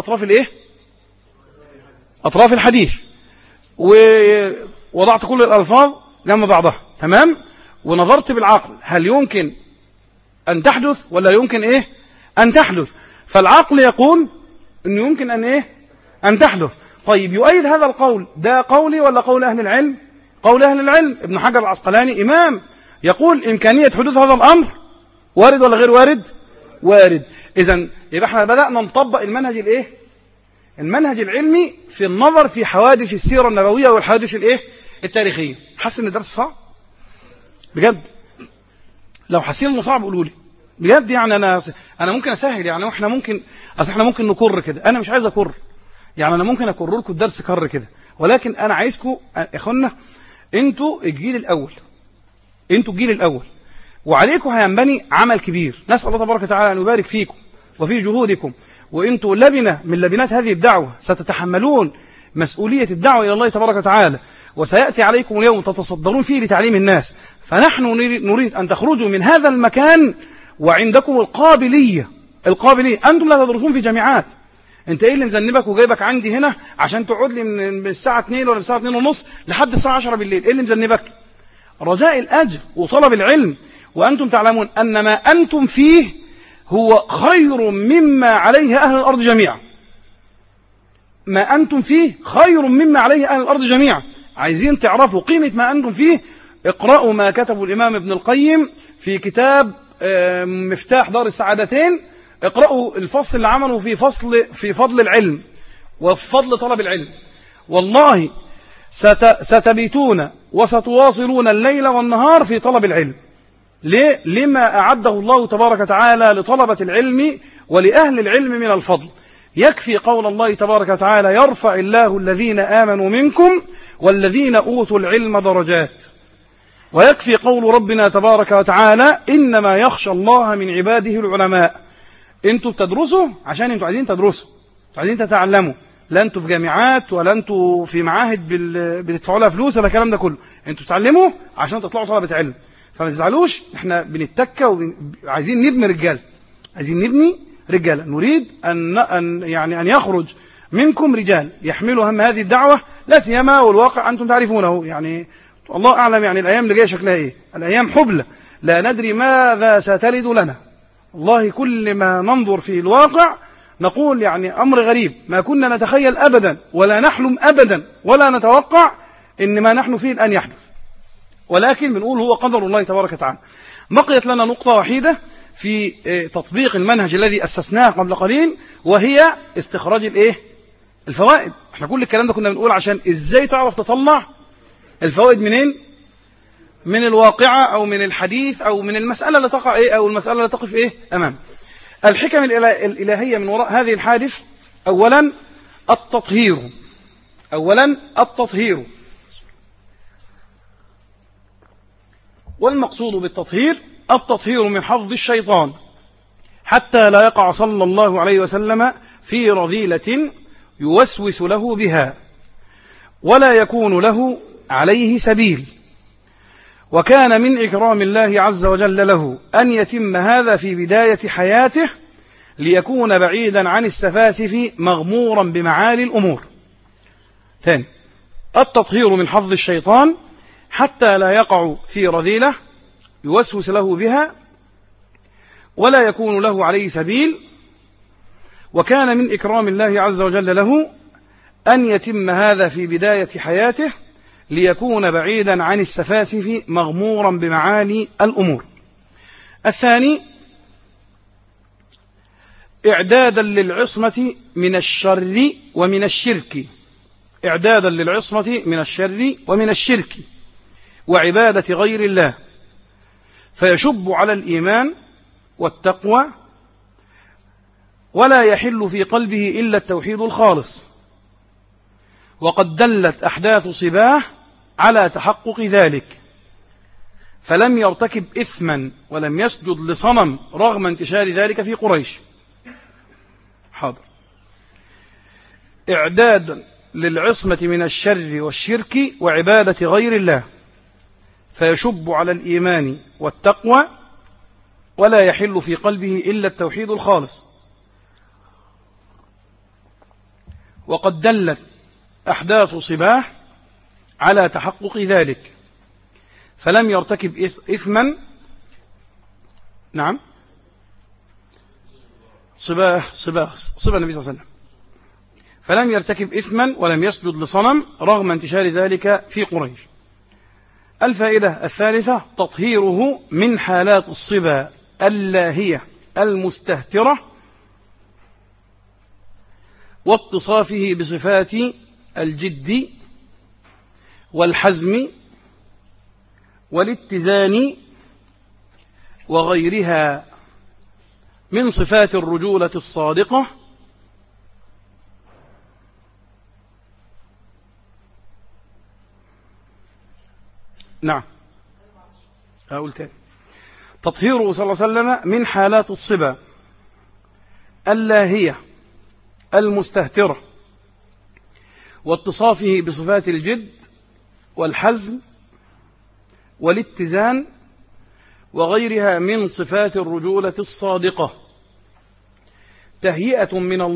أطراف الحديث، ووضعت كل الألفاظ جنب بعضها، تمام، ونظرت بالعقل هل يمكن أن تحدث ولا يمكن أن تحدث. فالعقل يقول أنه يمكن أن تحدث. طيب يؤيد هذا القول ده قولي ولا قول أهل العلم؟ قول أهل العلم. ابن حجر العسقلاني إمام يقول إمكانية حدوث هذا الأمر وارد ولا غير وارد؟ وارد. إذن يبقى احنا بدأنا نطبق المنهج العلمي في النظر في حوادث السيرة النبوية والحوادث التاريخية. حاسس ان الدرس صعب بجد؟ لو حاسين انه صعب قولوا لي بجد. يعني انا ممكن اسهل، يعني احنا ممكن نكر كده. انا مش عايز اكر، يعني انا ممكن اكرر لكم الدرس كر كده، ولكن انا عايزكم يا اخوانا انتوا الجيل الاول، وعليكم هينبني عمل كبير. نسال الله تبارك وتعالى ان يبارك فيكم وفي جهودكم، وانتوا لبنة من لبنات هذه الدعوة، ستتحملون مسؤولية الدعوة إلى الله تبارك وتعالى، وسيأتي عليكم اليوم تتصدرون فيه لتعليم الناس. فنحن نريد أن تخرجوا من هذا المكان وعندكم القابلية. أنتم لا تدرسون في جامعات. أنت إيه اللي مذنبك وجايبك عندي هنا عشان تقعد لي من الساعة 2 ولا الساعة 2:30 لحد الساعة 10 بالليل؟ إيه اللي مذنبك؟ رجاء الأجر وطلب العلم، وأنتم تعلمون أن ما أنتم فيه هو خير مما عليه أهل الأرض جميعا. ما أنتم فيه خير مما عليه أهل الأرض جميعا. عايزين تعرفوا قيمة ما أنتم فيه، اقرأوا ما كتبه الإمام ابن القيم في كتاب مفتاح دار السعادتين. اقرأوا الفصل اللي عمله في فضل العلم وفي فضل طلب العلم. والله ستبيتون وستواصلون الليل والنهار في طلب العلم. ليه؟ لما أعده الله تبارك وتعالى لطلبة العلم ولأهل العلم من الفضل. يكفي قول الله تبارك وتعالى: يرفع الله الذين آمنوا منكم والذين أوتوا العلم درجات. ويكفي قول ربنا تبارك وتعالى: إنما يخشى الله من عباده العلماء. انتوا بتدرسوا عشان انتوا عايزين تدرسوا، انتوا عايزين تتعلموا، لا انتوا في جامعات ولا انتوا في معاهد بتدفعوا لها فلوس ولا الكلام ده كله. انتوا بتتعلموا عشان تطلعوا طلبة علم. فما تزعلوش، احنا بنتكى وعايزين نبني رجال، عايزين نبني رجال. نريد أن يخرج منكم رجال يحملوا هم هذه الدعوة، لا سيما والواقع أنتم تعرفونه. يعني الله أعلم يعني الأيام اللي جاية شكلها إيه. الأيام حبلى، لا ندري ماذا ستلد لنا. والله كل ما ننظر في الواقع نقول يعني أمر غريب، ما كنا نتخيل أبدا ولا نحلم أبدا ولا نتوقع إن ما نحن فيه الآن يحدث، ولكن بنقول هو قدر الله تبارك وتعالى. بقيت لنا نقطة وحيدة في تطبيق المنهج الذي أسسناه قبل قليل، وهي استخراج الفوائد. احنا كل الكلام ده كنا بنقول عشان ازاي تعرف تطلع الفوائد منين؟ من الواقعة أو من الحديث أو من المسألة اللي تقع أو المسألة اللي تقف أمام. الحكم الإلهية من وراء هذه الحادث: أولا التطهير. والمقصود بالتطهير التطهير من حظ الشيطان، حتى لا يقع صلى الله عليه وسلم في رذيلة يوسوس له بها ولا يكون له عليه سبيل. وكان من إكرام الله عز وجل له أن يتم هذا في بداية حياته ليكون بعيدا عن السفاسف مغمورا بمعالي الأمور. ثاني، التطهير من حظ الشيطان حتى لا يقع في رذيلة يوسوس له بها ولا يكون له عليه سبيل. وكان من إكرام الله عز وجل له أن يتم هذا في بداية حياته ليكون بعيدا عن السفاسف مغمورا بمعالي الأمور. الثاني، إعدادا للعصمة من الشر ومن الشرك، إعدادا للعصمة من الشر ومن الشرك وعبادة غير الله، فيشب على الإيمان والتقوى ولا يحل في قلبه إلا التوحيد الخالص. وقد دلت أحداث صباه على تحقق ذلك، فلم يرتكب إثما ولم يسجد لصنم رغم انتشار ذلك في قريش. حاضر. إعداد للعصمة من الشر والشرك وعبادة غير الله، فيشب على الإيمان والتقوى ولا يحل في قلبه إلا التوحيد الخالص. وقد دلت أحداث صباه على تحقق ذلك، فلم يرتكب إثما. نعم، صباه النبي صلى الله عليه وسلم، فلم يرتكب إثما ولم يسجد لصنم رغم انتشار ذلك في قريش. الفائدة الثالثة: تطهيره من حالات الصبا اللاهية المستهترة واتصافه بصفات الجد والحزم والاتزان وغيرها من صفات الرجولة الصادقة. نعم، أقول تاني: تطهيره صلى الله عليه وسلم من حالات الصبا اللاهية المستهترة واتصافه بصفات الجد والحزم والاتزان وغيرها من صفات الرجولة الصادقة، تهيئة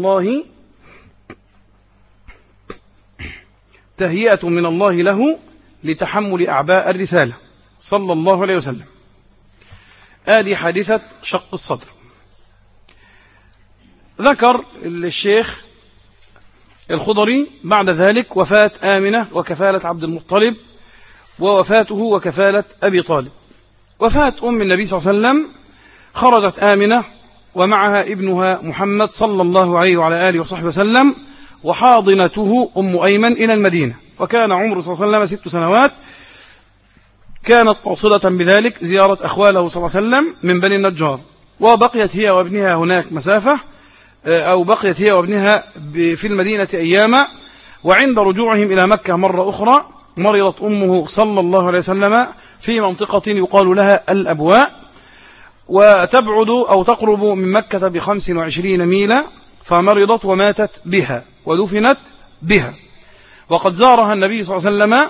من الله له لتحمل أعباء الرسالة صلى الله عليه وسلم. آدي حادثة شق الصدر. ذكر الشيخ الخضري بعد ذلك وفاة آمنة وكفالة عبد المطلب ووفاته وكفالة أبي طالب. وفاة أم النبي صلى الله عليه وسلم، خرجت آمنة ومعها ابنها محمد صلى الله عليه وعلى آله وصحبه وسلم، وحاضنته أم أيمن إلى المدينة، وكان عمره صلى الله عليه وسلم 6 سنوات. كانت قاصدة بذلك زيارة أخواله صلى الله عليه وسلم من بني النجار، وبقيت هي وابنها هناك مسافة، أو بقيت هي وابنها في المدينة أياما. وعند رجوعهم إلى مكة مرة أخرى مرضت أمه صلى الله عليه وسلم في منطقة يقال لها الأبواء، وتبعد أو تقرب من مكة ب25 ميلا، فمرضت وماتت بها ودفنت بها. وقد زارها النبي صلى الله عليه وسلم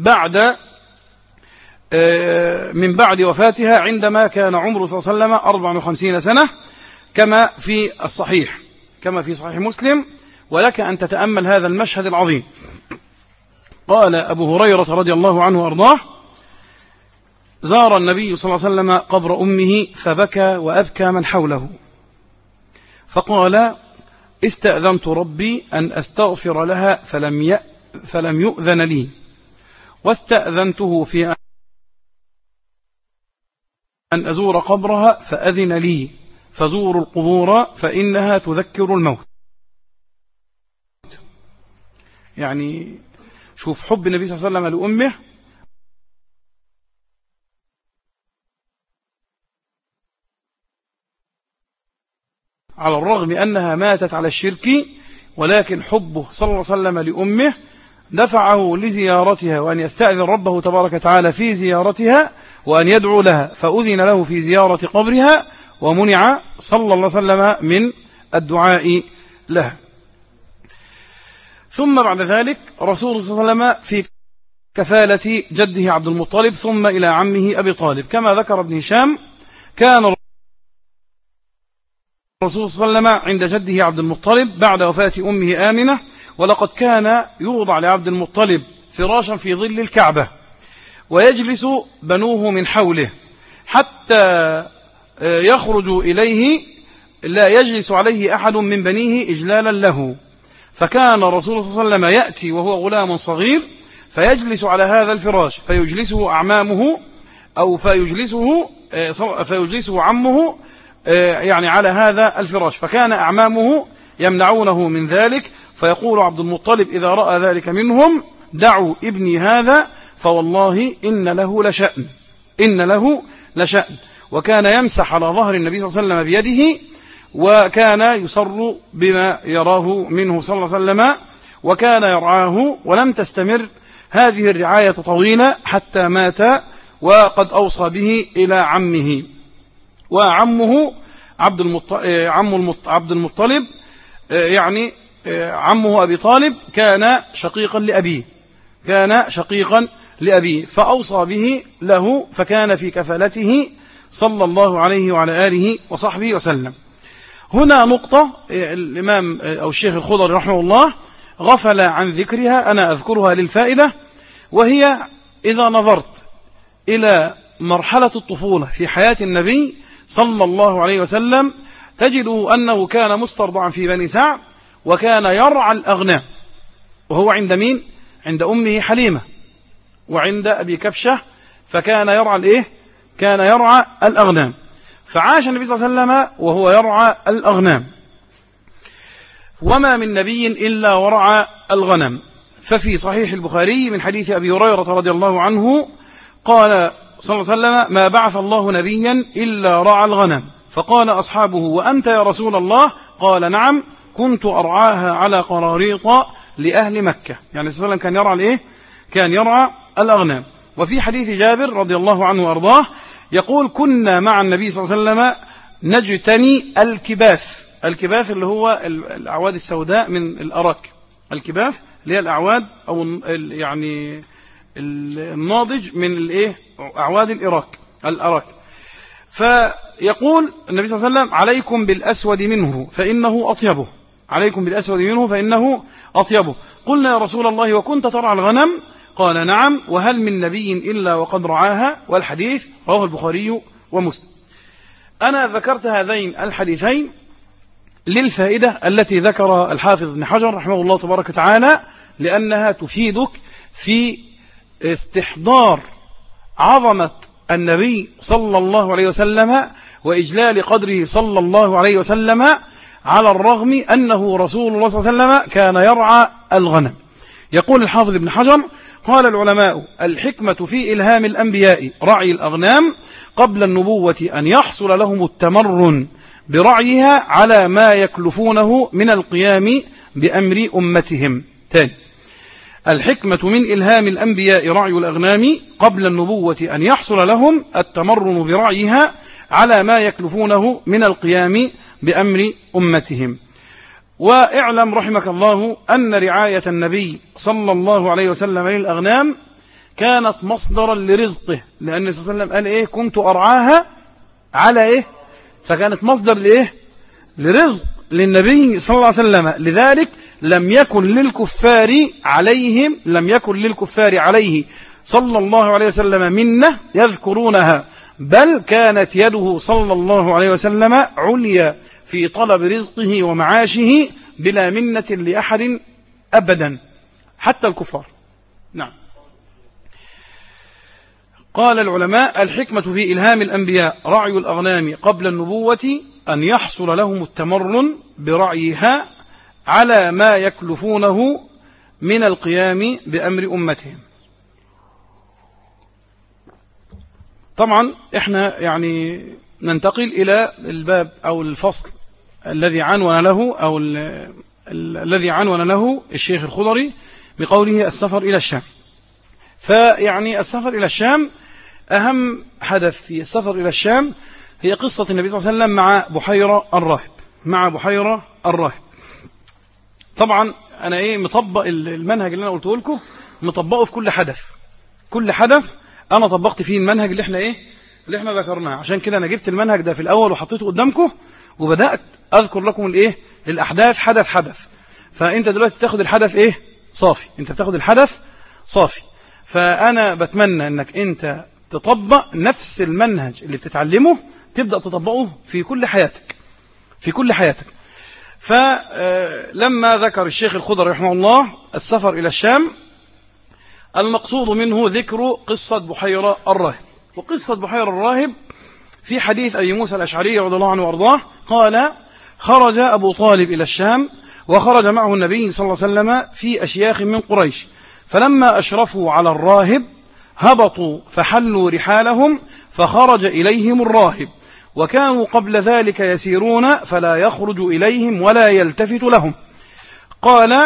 من بعد وفاتها عندما كان عمره صلى الله عليه وسلم 54 سنة، كما في الصحيح، كما في صحيح مسلم. ولك أن تتأمل هذا المشهد العظيم. قال أبو هريرة رضي الله عنه وأرضاه: زار النبي صلى الله عليه وسلم قبر أمه فبكى وأبكى من حوله، فقال: استأذنت ربي أن أستغفر لها فلم يؤذن لي، واستأذنته في أن أزور قبرها فأذن لي، فزوروا القبور فإنها تذكر الموت. يعني شوف حب النبي صلى الله عليه وسلم لأمه، على الرغم أنها ماتت على الشرك، ولكن حبه صلى الله عليه وسلم لأمه دفعه لزيارتها، وأن يستأذن ربه تبارك وتعالى في زيارتها، وأن يدعو لها، فأذن له في زيارة قبرها، ومنع صلى الله عليه وسلم من الدعاء لها. ثم بعد ذلك رسول صلى الله عليه وسلم في كفالة جده عبد المطلب، ثم إلى عمه أبي طالب. كما ذكر ابن هشام، كان الرسول صلى الله عليه وسلم عند جده عبد المطلب بعد وفاة أمه آمنة، ولقد كان يوضع لعبد المطلب فراشا في ظل الكعبة، ويجلس بنوه من حوله حتى يخرج إليه، لا يجلس عليه أحد من بنيه إجلالا له. فكان الرسول صلى الله عليه وسلم يأتي وهو غلام صغير فيجلس على هذا الفراش، فيجلسه أعمامه أو فيجلسه عمه يعني على هذا الفراش، فكان أعمامه يمنعونه من ذلك. فيقول عبد المطلب إذا رأى ذلك منهم: دعوا ابني هذا فوالله إن له لشأن. وكان يمسح على ظهر النبي صلى الله عليه وسلم بيده، وكان يصر بما يراه منه صلى الله عليه وسلم، وكان يرعاه. ولم تستمر هذه الرعاية طويلة حتى مات، وقد أوصى به إلى عمه. وعمه عبد المطلب يعني عمه أبي طالب كان شقيقا لأبيه، فأوصى به له، فكان في كفالته صلى الله عليه وعلى آله وصحبه وسلم. هنا نقطة الإمام أو الشيخ الخضري رحمه الله غفل عن ذكرها، أنا أذكرها للفائدة، وهي إذا نظرت إلى مرحلة الطفولة في حياة النبي صلى الله عليه وسلم تجده أنه كان مسترضعا في بني سعد، وكان يرعى الأغنام، وهو عند مين؟ عند أمه حليمة، وعند أبي كبشة، فكان يرعى كان يرعى الأغنام. فعاش النبي صلى الله عليه وسلم وهو يرعى الأغنام، وما من نبي إلا ورعى الغنم. ففي صحيح البخاري من حديث أبي هريرة رضي الله عنه قال صلى الله عليه وسلم: ما بعث الله نبيا إلا رعى الغنم. فقال أصحابه: وأنت يا رسول الله؟ قال: نعم، كنت أرعاها على قراريط لأهل مكة. يعني صلى الله عليه وسلم كان يرعى كان يرعى الأغنام. وفي حديث جابر رضي الله عنه وأرضاه يقول: كنا مع النبي صلى الله عليه وسلم نجتني الكباث. الكباث اللي هو الأعواد السوداء من الأراك، الكباث اللي هي الأعواد أو يعني الناضج من أعواد الأراك. فيقول النبي صلى الله عليه وسلم: عليكم بالأسود منه فإنه أطيبه. قلنا: يا رسول الله، وكنت ترعى الغنم؟ قال: نعم، وهل من نبي إلا وقد رعاها؟ والحديث رواه البخاري ومسلم. أنا ذكرت هذين الحديثين للفائدة التي ذكر الحافظ ابن حجر رحمه الله تبارك وتعالى، لأنها تفيدك في استحضار عظمة النبي صلى الله عليه وسلم وإجلال قدره صلى الله عليه وسلم، على الرغم أنه رسول الله صلى الله عليه وسلم كان يرعى الغنم. يقول الحافظ ابن حجر: قال العلماء: الحكمة في إلهام الأنبياء رعي الأغنام قبل النبوة أن يحصل لهم التمرن برعيها على ما يكلفونه من القيام بأمر أمتهم. تاني: الحكمة من إلهام الأنبياء رعي الأغنام قبل النبوة أن يحصل لهم التمرن برعيها على ما يكلفونه من القيام بأمر أمتهم. واعلم رحمك الله أن رعاية النبي صلى الله عليه وسلم للأغنام كانت مصدرا لرزقه، لأن النبي صلى الله عليه وسلم قال إيه؟ كنت أرعاها على إيه؟ فكانت مصدر لإيه؟ لرزق للنبي صلى الله عليه وسلم. لذلك لم يكن للكفار عليه صلى الله عليه وسلم منة يذكرونها، بل كانت يده صلى الله عليه وسلم عليا في طلب رزقه ومعاشه بلا منة لأحد أبدا، حتى الكفار. نعم. قال العلماء: الحكمة في إلهام الأنبياء رعي الأغنام قبل النبوة أن يحصل لهم التمرن برعيها على ما يكلفونه من القيام بأمر أمتهم. طبعا احنا يعني ننتقل إلى الباب أو الفصل الذي عنون له أو الذي عنون له الشيخ الخضري بقوله السفر إلى الشام. فيعني السفر إلى الشام، أهم حدث في السفر إلى الشام هي قصة النبي صلى الله عليه وسلم مع بحيرة الراهب. طبعا أنا مطبق المنهج اللي أنا قلته لكم، مطبقه في كل حدث أنا طبقت فيه المنهج اللي احنا ذكرناه. عشان كده أنا جبت المنهج ده في الأول وحطيته قدامكم وبدأت أذكر لكم الأحداث حدث. فأنت دلوقتي تاخد الحدث صافي، أنت بتاخد الحدث صافي. فأنا بتمنى أنك أنت تطبق نفس المنهج اللي بتتعلمه، تبدأ تطبقه في كل حياتك. فلما ذكر الشيخ الخضري رحمه الله السفر إلى الشام، المقصود منه ذكر قصة بحيرة الراهب. وقصة بحيرة الراهب في حديث أبي موسى الأشعري رضي الله عنه وأرضاه قال: خرج أبو طالب إلى الشام وخرج معه النبي صلى الله عليه وسلم في أشياخ من قريش، فلما أشرفوا على الراهب هبطوا فحلوا رحالهم فخرج إليهم الراهب، وكانوا قبل ذلك يسيرون فلا يخرج إليهم ولا يلتفت لهم. قال: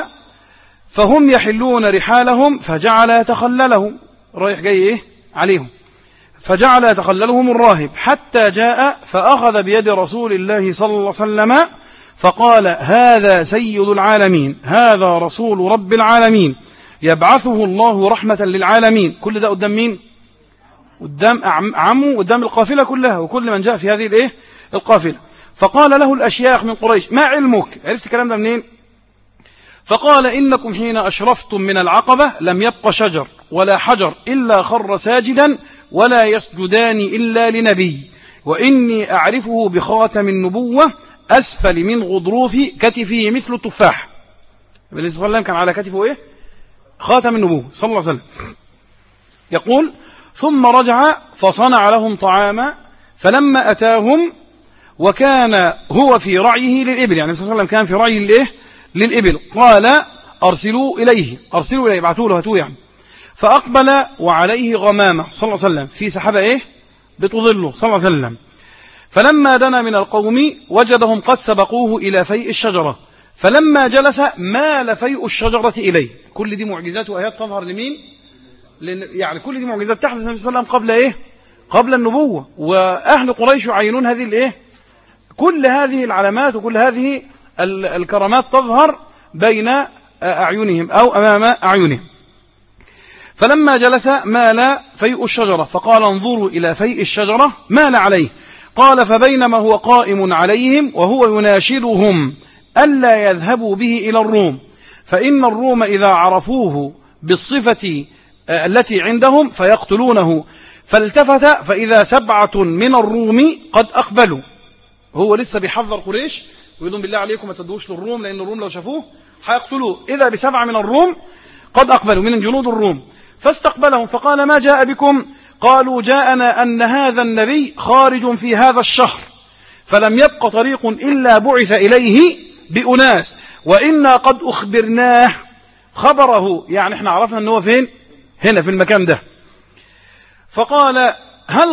فهم يحلون رحالهم فجعل يتخللهم، رايح جاي عليهم، فجعل يتخللهم الراهب حتى جاء فأخذ بيد رسول الله صلى الله عليه وسلم فقال: هذا سيد العالمين، هذا رسول رب العالمين، يبعثه الله رحمة للعالمين. كل ده قدام مين؟ قدام عمه، قدام القافلة كلها وكل من جاء في هذه القافلة. فقال له الأشياخ من قريش: ما علمك؟ عرفت الكلام ده منين؟ فقال: إنكم حين أشرفتم من العقبة لم يبق شجر ولا حجر إلا خر ساجدا ولا يسجدان إلا لنبي، وإني أعرفه بخاتم النبوة أسفل من غضروف كتفه مثل التفاح. النبي صلى الله عليه وسلم كان على كتفه خاتم النبوة صلى الله عليه وسلم. يقول: ثم رجع فصنع لهم طعاما، فلما أتاهم وكان هو في رعيه للإبل، يعني النبي صلى الله عليه وسلم كان في رعيه للإبل، قال: أرسلوا إليه ابعتوا له هاتوه يعني. فأقبل وعليه غمامة صلى الله عليه وسلم، في سحابة بتظله صلى الله عليه وسلم. فلما دنا من القوم وجدهم قد سبقوه إلى فيء الشجرة، فلما جلس مال فيء الشجرة إليه. كل دي معجزات وآيات تظهر لمين؟ يعني كل دي معجزات تحدث النبي صلى الله عليه وسلم قبل النبوة، وأهل قريش يعينون هذه كل هذه العلامات وكل هذه الكرامات تظهر بين أعينهم أو أمام أعينهم. فلما جلس مال فيء الشجرة فقال: انظروا إلى فيء الشجرة، مال عليه. قال: فبينما هو قائم عليهم وهو يناشدهم ألا يذهبوا به إلى الروم، فإن الروم إذا عرفوه بالصفة التي عندهم فيقتلونه. فالتفت فإذا 7 من الروم قد أقبلوا. هو لسه بيحذر قريش ويقولون بالله عليكم ما تدوش للروم، لأن الروم لو شافوه هيقتلوه. إذا ب7 من الروم قد أقبلوا من جنود الروم، فاستقبلهم فقال: ما جاء بكم؟ قالوا: جاءنا أن هذا النبي خارج في هذا الشهر، فلم يبق طريق إلا بعث إليه بأناس، وإنا قد أخبرناه خبره، يعني احنا عرفنا أنه فين؟ هنا في المكان ده. فقال: هل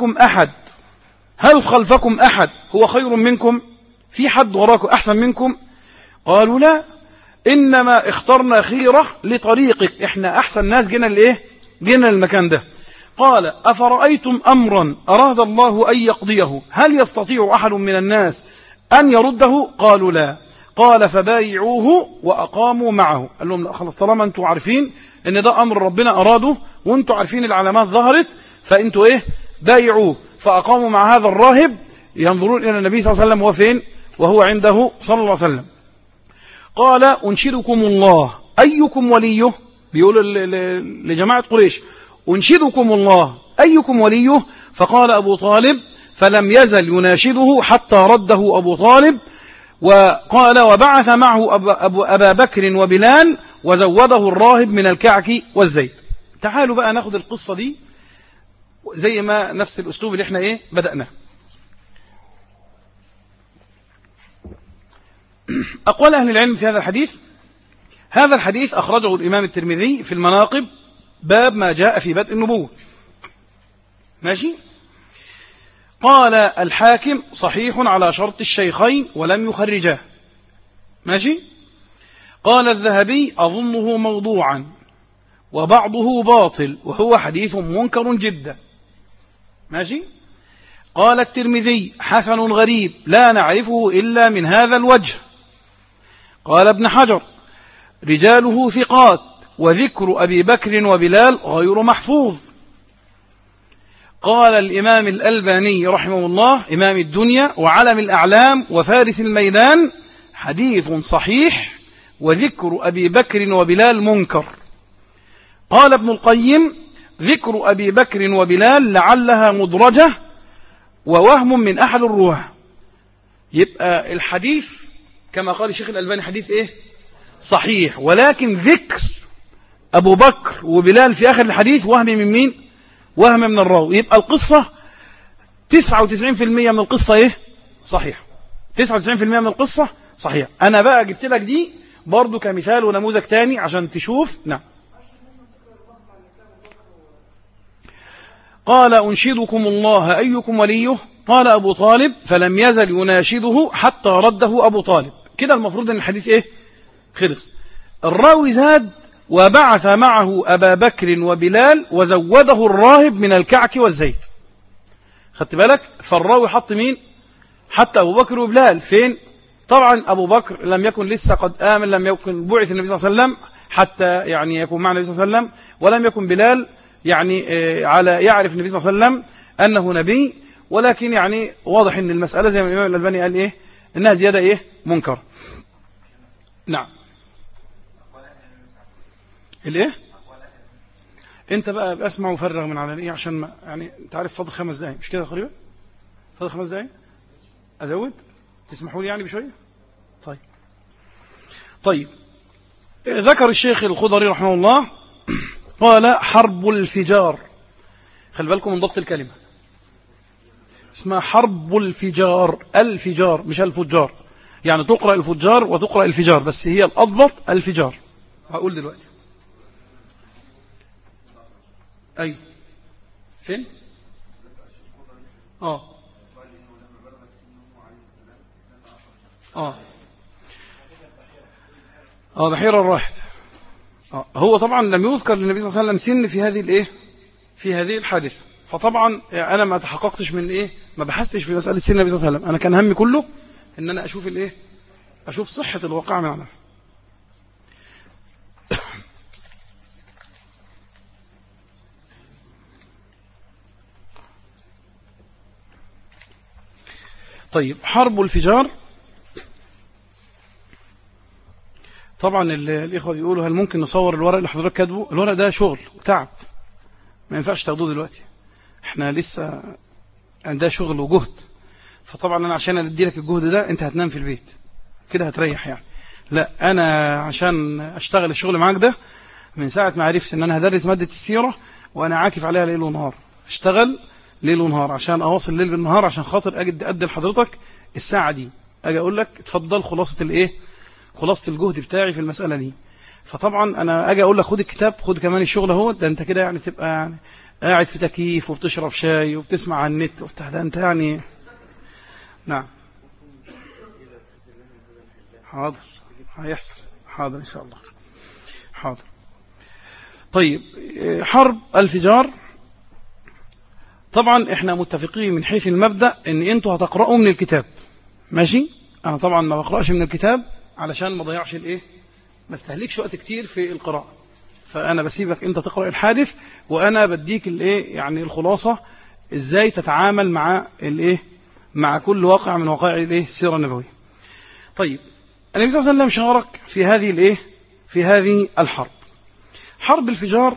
خلفكم أحد هو خير منكم؟ في حد وراكم أحسن منكم؟ قالوا: لا، إنما اخترنا خيرة لطريقك، احنا أحسن ناس جينا المكان ده. قال: أفرأيتم أمرا أراد الله أن يقضيه، هل يستطيع أحد من الناس أن يرده؟ قالوا: لا. قال: فبايعوه وأقاموا معه. قال لهم: لا خلاص، طالما أنتم عارفين أن ده أمر ربنا أراده وأنتم عارفين العلامات ظهرت، فأنتم بايعوه. فأقاموا مع هذا الراهب ينظرون إلى النبي صلى الله عليه وسلم وهو فين؟ وهو عنده صلى الله عليه وسلم. قال: أنشدكم الله أيكم وليه؟ بيقول لجماعة قريش: أنشدكم الله أيكم وليه؟ فقال أبو طالب: فلم يزل يناشده حتى رده أبو طالب. وقال: وبعث معه أبا بكر وبلال وزوده الراهب من الكعك والزيت. تعالوا بقى ناخد القصة دي زي ما نفس الأسلوب اللي احنا بدأنا. أقوال أهل العلم في هذا الحديث. هذا الحديث أخرجه الإمام الترمذي في المناقب، باب ما جاء في بدء النبوة. ماشي. قال الحاكم: صحيح على شرط الشيخين ولم يخرجاه. ماشي. قال الذهبي: أظنه موضوعا وبعضه باطل وهو حديث منكر جدا. ماشي. قال الترمذي: حسن غريب لا نعرفه إلا من هذا الوجه. قال ابن حجر: رجاله ثقات، وذكر أبي بكر وبلال غير محفوظ. قال الإمام الألباني رحمه الله، إمام الدنيا وعلم الأعلام وفارس الميدان: حديث صحيح، وذكر أبي بكر وبلال منكر. قال ابن القيم: ذكر أبي بكر وبلال لعلها مدرجة ووهم من أحد الرواه. يبقى الحديث كما قال الشيخ الألباني حديث صحيح، ولكن ذكر أبو بكر وبلال في آخر الحديث وهم من مين؟ وهم من الراوي. يبقى القصة 99% من القصة صحيح، 99% من القصة صحيح. أنا بقى جبت لك دي برضو كمثال ونموذج تاني عشان تشوف. نعم. قال: أنشدكم الله أيكم وليه؟ قال أبو طالب: فلم يزل يناشده حتى رده أبو طالب. كده المفروض أن الحديث خلص. الراوي زاد: وبعث معه أبا بكر وبلال وزوده الراهب من الكعك والزيت. خدت بالك؟ فالراوي حط مين؟ حتى أبو بكر وبلال فين؟ طبعا أبو بكر لم يكن لسه قد آمن، لم يكن بعث النبي صلى الله عليه وسلم حتى يكون مع النبي صلى الله عليه وسلم، ولم يكن بلال على يعرف النبي صلى الله عليه وسلم أنه نبي. ولكن واضح أن المسألة زي ما الإمام الألباني قال إنها زيادة منكر. نعم. انت بقى اسمع وفرغ من على عشان ما انت عارف فاضل 5 دقايق مش كده تقريبا؟ فاضل 5 دقايق ازود؟ تسمحوا لي بشويه؟ طيب ذكر الشيخ الخضري رحمه الله قال: حرب الفجار. خلي بالكم من ضبط الكلمة، اسمها حرب الفجار. الفجار مش الفجار، تقرأ الفجار وتقرأ الفجار، بس هي الأضبط الفجار. هقول دلوقتي. أي فين؟ بحير الراحب. هو طبعا لم يذكر للنبي صلى الله عليه وسلم سن في هذه الحادثة. فطبعا أنا ما تحققتش من ما بحثتش في مسألة سن النبي صلى الله عليه وسلم. أنا كان همي كله إن أنا أشوف أشوف صحة الواقع معنا. طيب حرب الفجار. طبعا الإخوة بيقولوا: هل ممكن نصور الورق اللي حضرتك كاتبه؟ الورق ده شغل وتعب، ما ينفعش تاخدوه دلوقتي، احنا لسه عندنا شغل وجهد. فطبعا أنا عشان أدي لك الجهد ده أنت هتنام في البيت كده هتريح يعني. لا، أنا عشان أشتغل الشغل معاك ده من ساعة ما عرفت أن أنا هدرس مادة السيرة وأنا عاكف عليها ليل ونهار، اشتغل ليل ونهار عشان أواصل ليل بالنهار عشان خاطر أدي لحضرتك الساعة دي، أجي أقول لك اتفضل خلاصة الإيه، خلاصة الجهد بتاعي في المسألة دي. فطبعا أنا أجي أقول لك خد الكتاب، خد كمان الشغل اهو، ده أنت كده يعني تبقى يعني قاعد في تكييف وبتشرب شاي وبتسمع على النت وبتاع، ده أنت يعني. نعم حاضر، هيحصل، حاضر إن شاء الله، حاضر. طيب، حرب الفجار طبعا احنا متفقين من حيث المبدأ ان انتوا هتقرأوا من الكتاب، ماشي. انا طبعا ما بقرأش من الكتاب علشان ما ضيعش الايه، ما استهلكش وقت كتير في القراءة، فانا بسيبك انت تقرأ الحادث وانا بديك الايه يعني الخلاصة ازاي تتعامل مع الايه، مع كل واقع من وقائع الايه السيرة النبوية. طيب، النبي صلى الله عليه وسلم شارك في هذه الايه، في هذه الحرب. حرب الفجار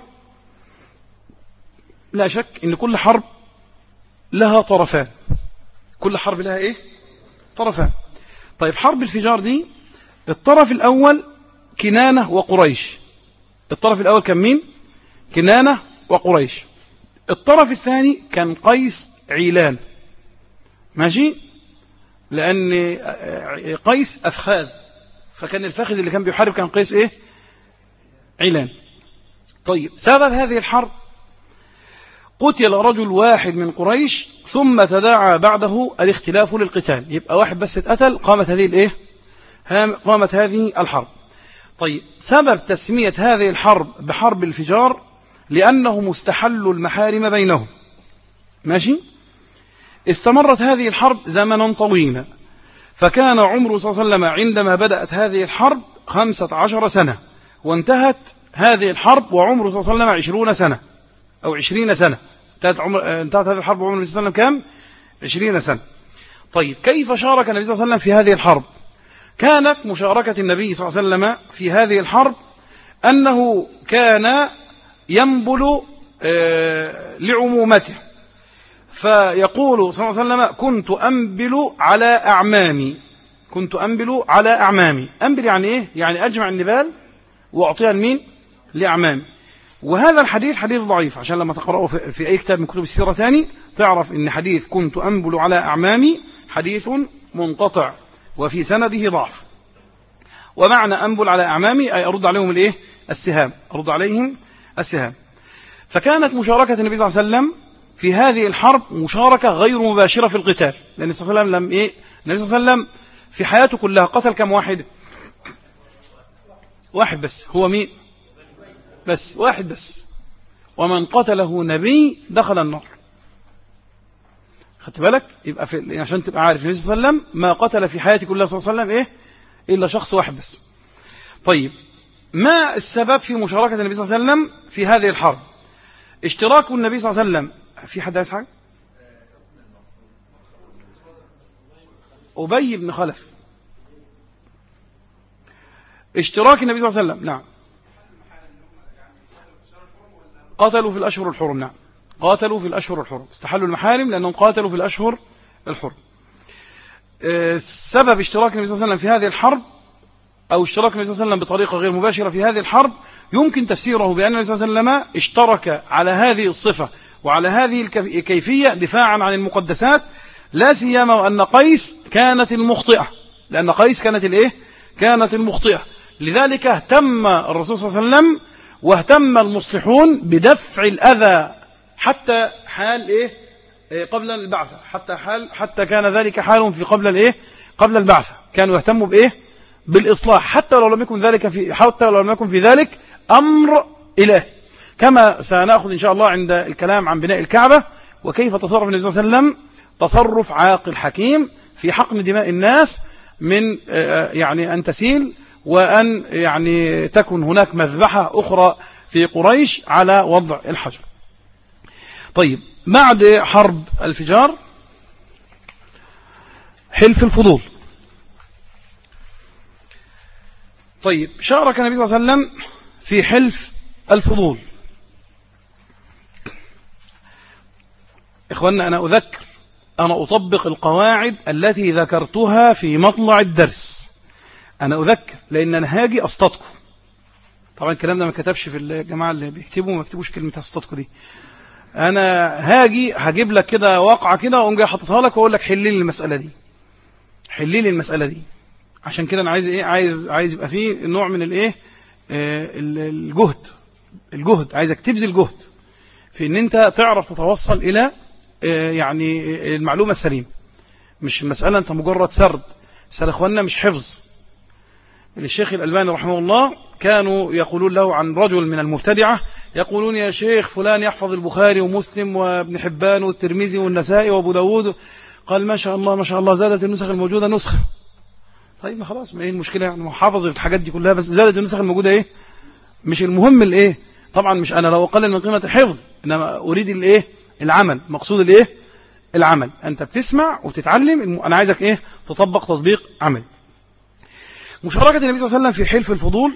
لا شك ان كل حرب لها طرفان، كل حرب لها ايه، طرفان. طيب، حرب الفجار دي الطرف الاول كنانة وقريش، الطرف الاول كان مين؟ كنانة وقريش. الطرف الثاني كان قيس عيلان، ماشي، لان قيس افخاذ، فكان الفخذ اللي كان بيحارب كان قيس ايه، عيلان. طيب، سبب هذه الحرب قتل رجل واحد من قريش ثم تداعى بعده الاختلاف للقتال، يبقى واحد بس اتقتل، قامت هذه الايه، قامت هذه الحرب. طيب، سبب تسمية هذه الحرب بحرب الفجار لأنهم استحلوا المحارم بينهم، ماشي. استمرت هذه الحرب زمنا طويلا، فكان عمره صلى الله عليه وسلم عندما بدأت هذه الحرب 15 سنة، وانتهت هذه الحرب وعمره صلى الله عليه وسلم 20 سنة أو 20 سنة، انتهت هذه الحرب وعمره صلى الله عليه وسلم كم؟ 20 سنة. طيب، كيف شارك النبي صلى الله عليه وسلم في هذه الحرب؟ كانت مشاركة النبي صلى الله عليه وسلم في هذه الحرب أنه كان ينبل لعمومته، فيقول صلى الله عليه وسلم كنت أنبل على أعمامي، كنت أنبل على أعمامي. أنبل يعني إيه؟ يعني أجمع النبال وأعطيها لمين؟ لأعمامي. وهذا الحديث حديث ضعيف، عشان لما تقرأه في أي كتاب من كتب السيرة ثاني تعرف إن حديث كنت أنبل على أعمامي حديث منقطع وفي سنده ضعف. ومعنى أنبل على أعمامي أي أرد عليهم الإيه؟ السهام، أرد عليهم السهام. فكانت مشاركة النبي صلى الله عليه وسلم في هذه الحرب مشاركة غير مباشرة في القتال، لأن النبي صلى الله عليه وسلم النبي صلى الله عليه وسلم في حياته كلها قتل كم واحد؟ واحد بس. هو مين؟ بس واحد بس. ومن قتله نبي دخل النار. خدت بالك؟ يبقى عشان تبقى عارف النبي صلى الله عليه وسلم ما قتل في حياته كلها صلى الله عليه وسلم إيه؟ إلا شخص واحد بس. طيب، ما السبب في مشاركة النبي صلى الله عليه وسلم في هذه الحرب؟ اشتراك النبي صلى الله عليه وسلم. في حد عايز حاجة؟ أبي بن خلف. اشتراك النبي صلى الله عليه وسلم، نعم. قاتلوا في الأشهر الحرم، نعم، قاتلوا في الأشهر الحرم، استحلوا المحارم لأنهم قاتلوا في الأشهر الحرم. سبب اشتراك النبي صلى الله عليه وسلم في هذه الحرب أو اشتراك النبي صلى الله عليه وسلم بطريقة غير مباشرة في هذه الحرب يمكن تفسيره بأن النبي صلى الله عليه وسلم اشترك على هذه الصفة وعلى هذه الكيفية دفاعا عن المقدسات، لا سيما وأن قيس كانت المخطئة، لأن قيس كانت الإيه؟ كانت المخطئة. لذلك اهتم الرسول صلى الله عليه وسلم واهتم المصلحون بدفع الأذى حتى حال إيه؟ قبل البعثة، حتى كان ذلك حالهم في قبل البعثة، كانوا يهتموا بإيه؟ بالإصلاح، حتى لو لم يكن في ذلك أمر إله، كما سنأخذ إن شاء الله عند الكلام عن بناء الكعبة وكيف تصرف النبي صلى الله عليه وسلم تصرف عاقل حكيم في حقن دماء الناس من يعني أن تسيل، وأن يعني تكن هناك مذبحة أخرى في قريش على وضع الحجر. طيب، بعد حرب الفجار حلف الفضول. طيب، شارك النبي صلى الله عليه وسلم في حلف الفضول. إخواننا، أنا أذكر أنا أطبق القواعد التي ذكرتها في مطلع الدرس. أنا أذكر لأن أنا هاجي أصطدكم. طبعا الكلام ده ما كتبش في الجماعة اللي بيكتبوا، ما يكتبوش كلمة أصطدكم دي. أنا هاجي هجيب لك كده واقعة كده وأقوم جاي حاططها لك وأقول لك حلي لي المسألة دي، حلي لي المسألة دي. عشان كده أنا عايز إيه؟ عايز يبقى فيه نوع من الإيه؟ الجهد. عايزك تبذل جهد في إن أنت تعرف تتوصل إلى يعني المعلومة السليمة. مش المسألة أنت مجرد سرد إخواننا، مش حفظ. الشيخ الألباني رحمه الله كانوا يقولون له عن رجل من المبتدعة، يقولون يا شيخ فلان يحفظ البخاري ومسلم وابن حبان والترمذي والنسائي وابو داود. قال ما شاء الله ما شاء الله، زادت النسخ الموجودة نسخة. طيب ما خلاص، ما ايه المشكلة يعني؟ حافظ الحاجات دي كلها بس زادت النسخ الموجودة ايه؟ مش المهم الايه. طبعا مش انا لو اقلل من قيمة الحفظ، انما اريد الايه؟ العمل. مقصود الايه؟ العمل. انت بتسمع وتتعلم، انا عايزك ايه؟ تطبق تطبيق عمل. مشاركة النبي صلى الله عليه وسلم في حلف الفضول.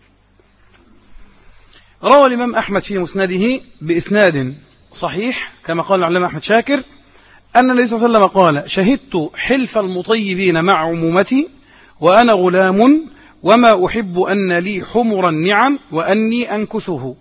روى الإمام أحمد في مسنده بإسناد صحيح كما قال العلامة أحمد شاكر أن النبي صلى الله عليه وسلم قال: شهدت حلف المطيبين مع عمومتي وأنا غلام وما أحب أن لي حمر النعم وأني أنكثه.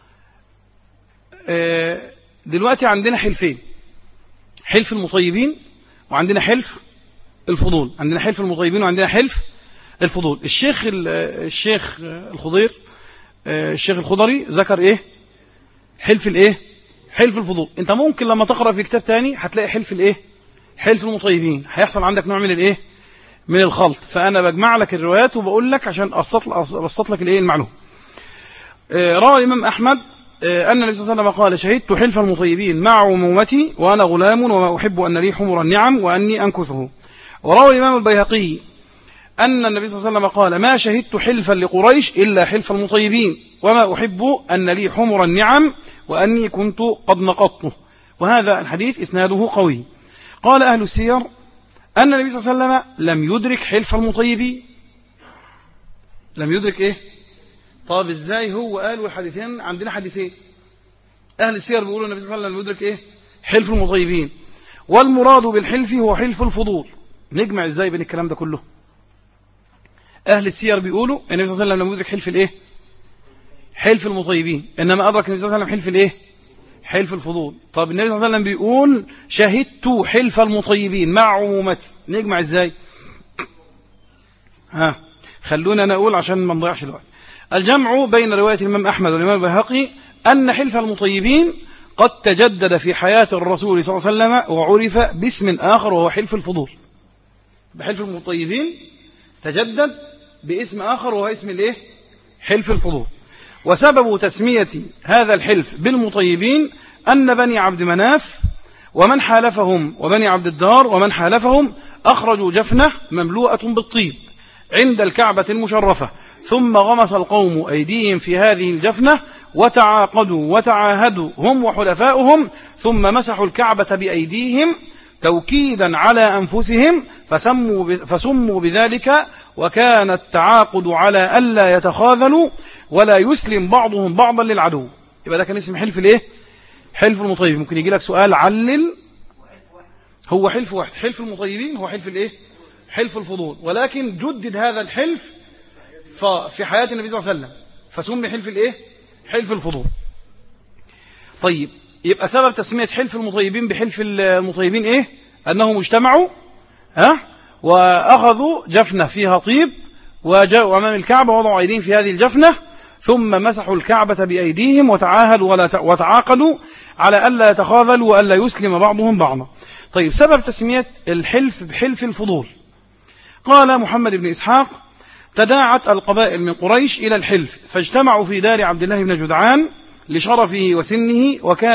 دلوقتي عندنا حلفين، حلف المطيبين وعندنا حلف الفضول. عندنا حلف المطيبين وعندنا حلف الفضول. الشيخ الخضير، الشيخ الخضري ذكر ايه؟ حلف الايه؟ حلف الفضول. انت ممكن لما تقرأ في كتاب تاني هتلاقي حلف الايه؟ حلف المطيبين. هيحصل عندك نوع من الايه؟ من الخلط. فانا بجمع لك الروايات وبقول لك عشان ابسط لك الايه؟ المعلومه. روى الامام احمد ان النبي صلى الله عليه وسلم قال: شهدت حلف المطيبين مع عمومتي وانا غلام وما احب ان لي حمر النعم واني انكثه. وروى الامام البيهقي أن النبي صلى الله عليه وسلم قال: ما شهدت حلفا لقريش إلا حلف المطيبين وما أحب أن لي حمر النعم وأني كنت قد نقضته. وهذا الحديث إسناده قوي. قال أهل السير أن النبي صلى الله عليه وسلم لم يدرك حلف المطيبين. لم يدرك إيه؟ طب إزاي هو قال والحديثين عندنا حديثين؟ أهل السير بيقولوا النبي صلى الله عليه وسلم لم يدرك إيه؟ حلف المطيبين، والمراد بالحلف هو حلف الفضول. نجمع إزاي بين الكلام ده كله؟ أهل السير بيقولوا النبي صلى الله عليه وسلم لم يدرك حلف الإيه؟ حلف المطيبين، إنما أدرك النبي صلى الله عليه وسلم حلف الإيه؟ حلف الفضول. طب النبي صلى الله عليه وسلم بيقول: شهدت حلف المطيبين مع عمومتي. نجمع إزاي؟ خلونا نقول عشان ما نضيعش الوقت. الجمع بين رواية الإمام أحمد والإمام البيهقي أن حلف المطيبين قد تجدد في حياة الرسول صلى الله عليه وسلم وعرف باسم آخر وهو حلف الفضول. بحلف المطيبين تجدد باسم آخر وهو اسم الايه؟ حلف الفضول. وسبب تسمية هذا الحلف بالمطيبين أن بني عبد مناف ومن حالفهم وبني عبد الدار ومن حالفهم أخرجوا جفنة مملوءة بالطيب عند الكعبة المشرفة، ثم غمس القوم أيديهم في هذه الجفنة وتعاقدوا وتعاهدوا هم وحلفاؤهم، ثم مسحوا الكعبة بأيديهم توكيدا على أنفسهم فسموا بذلك، وكان التعاقد على ألا يتخاذلوا ولا يسلم بعضهم بعضا للعدو. يبقى ده كان اسم حلف الايه؟ حلف المطيبين. ممكن يجي لك سؤال علل. هو حلف واحد، حلف المطيبين هو حلف الايه؟ حلف الفضول، ولكن جدد هذا الحلف في حياة النبي صلى الله عليه وسلم فسمي حلف الايه؟ حلف الفضول. طيب يبقى سبب تسمية حلف المطيبين بحلف المطيبين ايه؟ انهم اجتمعوا واخذوا جفنة فيها طيب وجاءوا امام الكعبة ووضعوا ايديهم في هذه الجفنة، ثم مسحوا الكعبة بايديهم وتعاهدوا وتعاقدوا على الا يتخاذلوا والا يسلم بعضهم بعضا. طيب سبب تسمية الحلف بحلف الفضول. قال محمد بن إسحاق: تداعت القبائل من قريش إلى الحلف فاجتمعوا في دار عبد الله بن جدعان لشرفه وسنه،